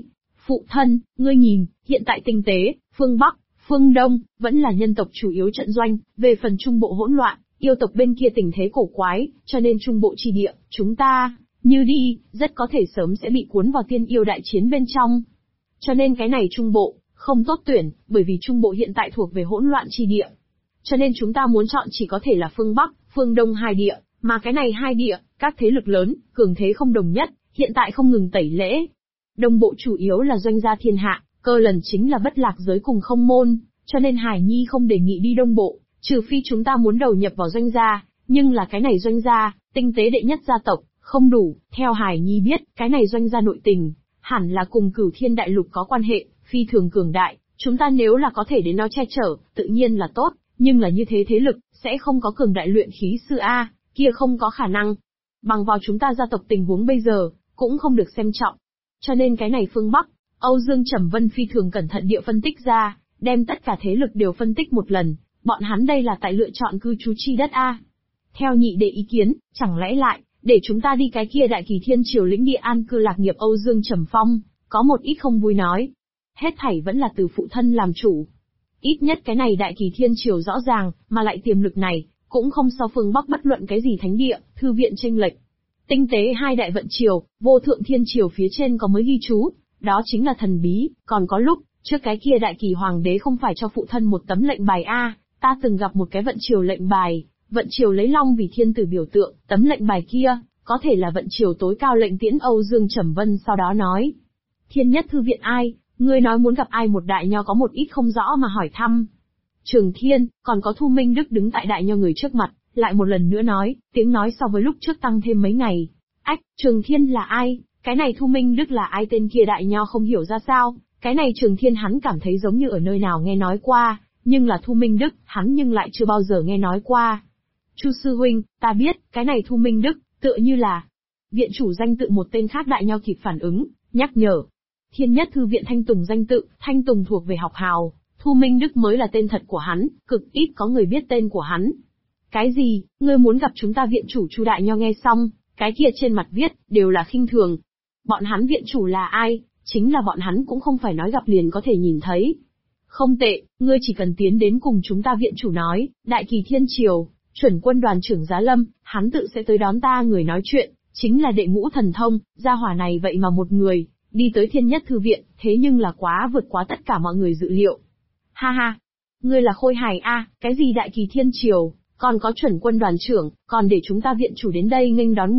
Phụ thân, ngươi nhìn, hiện tại tinh tế, phương Bắc, phương Đông, vẫn là nhân tộc chủ yếu trận doanh, về phần trung bộ hỗn loạn, yêu tộc bên kia tình thế cổ quái, cho nên trung bộ chi địa, chúng ta, như đi, rất có thể sớm sẽ bị cuốn vào tiên yêu đại chiến bên trong. Cho nên cái này trung bộ, không tốt tuyển, bởi vì trung bộ hiện tại thuộc về hỗn loạn chi địa. Cho nên chúng ta muốn chọn chỉ có thể là phương Bắc, phương Đông hai địa, mà cái này hai địa, các thế lực lớn, cường thế không đồng nhất, hiện tại không ngừng tẩy lễ. Đông bộ chủ yếu là doanh gia thiên hạ, cơ lần chính là bất lạc giới cùng không môn, cho nên Hải Nhi không đề nghị đi đông bộ, trừ phi chúng ta muốn đầu nhập vào doanh gia, nhưng là cái này doanh gia, tinh tế đệ nhất gia tộc, không đủ, theo Hải Nhi biết, cái này doanh gia nội tình, hẳn là cùng Cửu Thiên Đại Lục có quan hệ, phi thường cường đại, chúng ta nếu là có thể đến nó che chở, tự nhiên là tốt, nhưng là như thế thế lực, sẽ không có cường đại luyện khí sư A, kia không có khả năng. Bằng vào chúng ta gia tộc tình huống bây giờ, cũng không được xem trọng. Cho nên cái này phương Bắc, Âu Dương Trầm Vân phi thường cẩn thận địa phân tích ra, đem tất cả thế lực đều phân tích một lần, bọn hắn đây là tại lựa chọn cư trú chi đất A. Theo nhị đệ ý kiến, chẳng lẽ lại, để chúng ta đi cái kia Đại Kỳ Thiên Triều lĩnh địa an cư lạc nghiệp. Âu Dương Trầm Phong, có một ít không vui nói. Hết thảy vẫn là từ phụ thân làm chủ. Ít nhất cái này Đại Kỳ Thiên Triều rõ ràng, mà lại tiềm lực này, cũng không so phương Bắc bất luận cái gì thánh địa, thư viện chênh lệch. Tinh tế hai đại vận triều, vô thượng thiên triều phía trên có mới ghi chú, đó chính là thần bí, còn có lúc, trước cái kia Đại Kỳ Hoàng đế không phải cho phụ thân một tấm lệnh bài A, ta từng gặp một cái vận triều lệnh bài, vận triều lấy long vì thiên tử biểu tượng, tấm lệnh bài kia, có thể là vận triều tối cao lệnh tiễn. Âu Dương Trầm Vân sau đó nói, Thiên Nhất Thư viện ai, ngươi nói muốn gặp ai? Một đại nho có một ít không rõ mà hỏi thăm. Trường Thiên, còn có Thu Minh Đức đứng tại đại nho người trước mặt, lại một lần nữa nói, tiếng nói so với lúc trước tăng thêm mấy ngày. Ách, Trường Thiên là ai? Cái này Thu Minh Đức là ai? Tên kia đại nho không hiểu ra sao, cái này Trường Thiên hắn cảm thấy giống như ở nơi nào nghe nói qua, nhưng là Thu Minh Đức, hắn nhưng lại chưa bao giờ nghe nói qua. Chu sư huynh, ta biết, cái này Thu Minh Đức, tựa như là viện chủ danh tự. Một tên khác đại nho kịp phản ứng, nhắc nhở. Thiên Nhất Thư viện Thanh Tùng danh tự, Thanh Tùng thuộc về học hào, Thu Minh Đức mới là tên thật của hắn, cực ít có người biết tên của hắn. Cái gì, ngươi muốn gặp chúng ta? Viện chủ Chu đại nho nghe xong, cái kia trên mặt viết, đều là khinh thường. Bọn hắn viện chủ là ai? Chính là bọn hắn cũng không phải nói gặp liền có thể nhìn thấy. Không tệ, ngươi chỉ cần tiến đến cùng chúng ta viện chủ nói, Đại Kỳ Thiên Triều, chuẩn quân đoàn trưởng Giá Lâm, hắn tự sẽ tới đón ta. Người nói chuyện, chính là đệ ngũ thần thông, gia hỏa này vậy mà một người, đi tới Thiên Nhất Thư viện, thế nhưng là vượt quá tất cả mọi người dự liệu. Ha ha, ngươi là khôi hài a, cái gì Đại Kỳ Thiên Triều, còn có chuẩn quân đoàn trưởng, còn để chúng ta viện chủ đến đây nghênh đón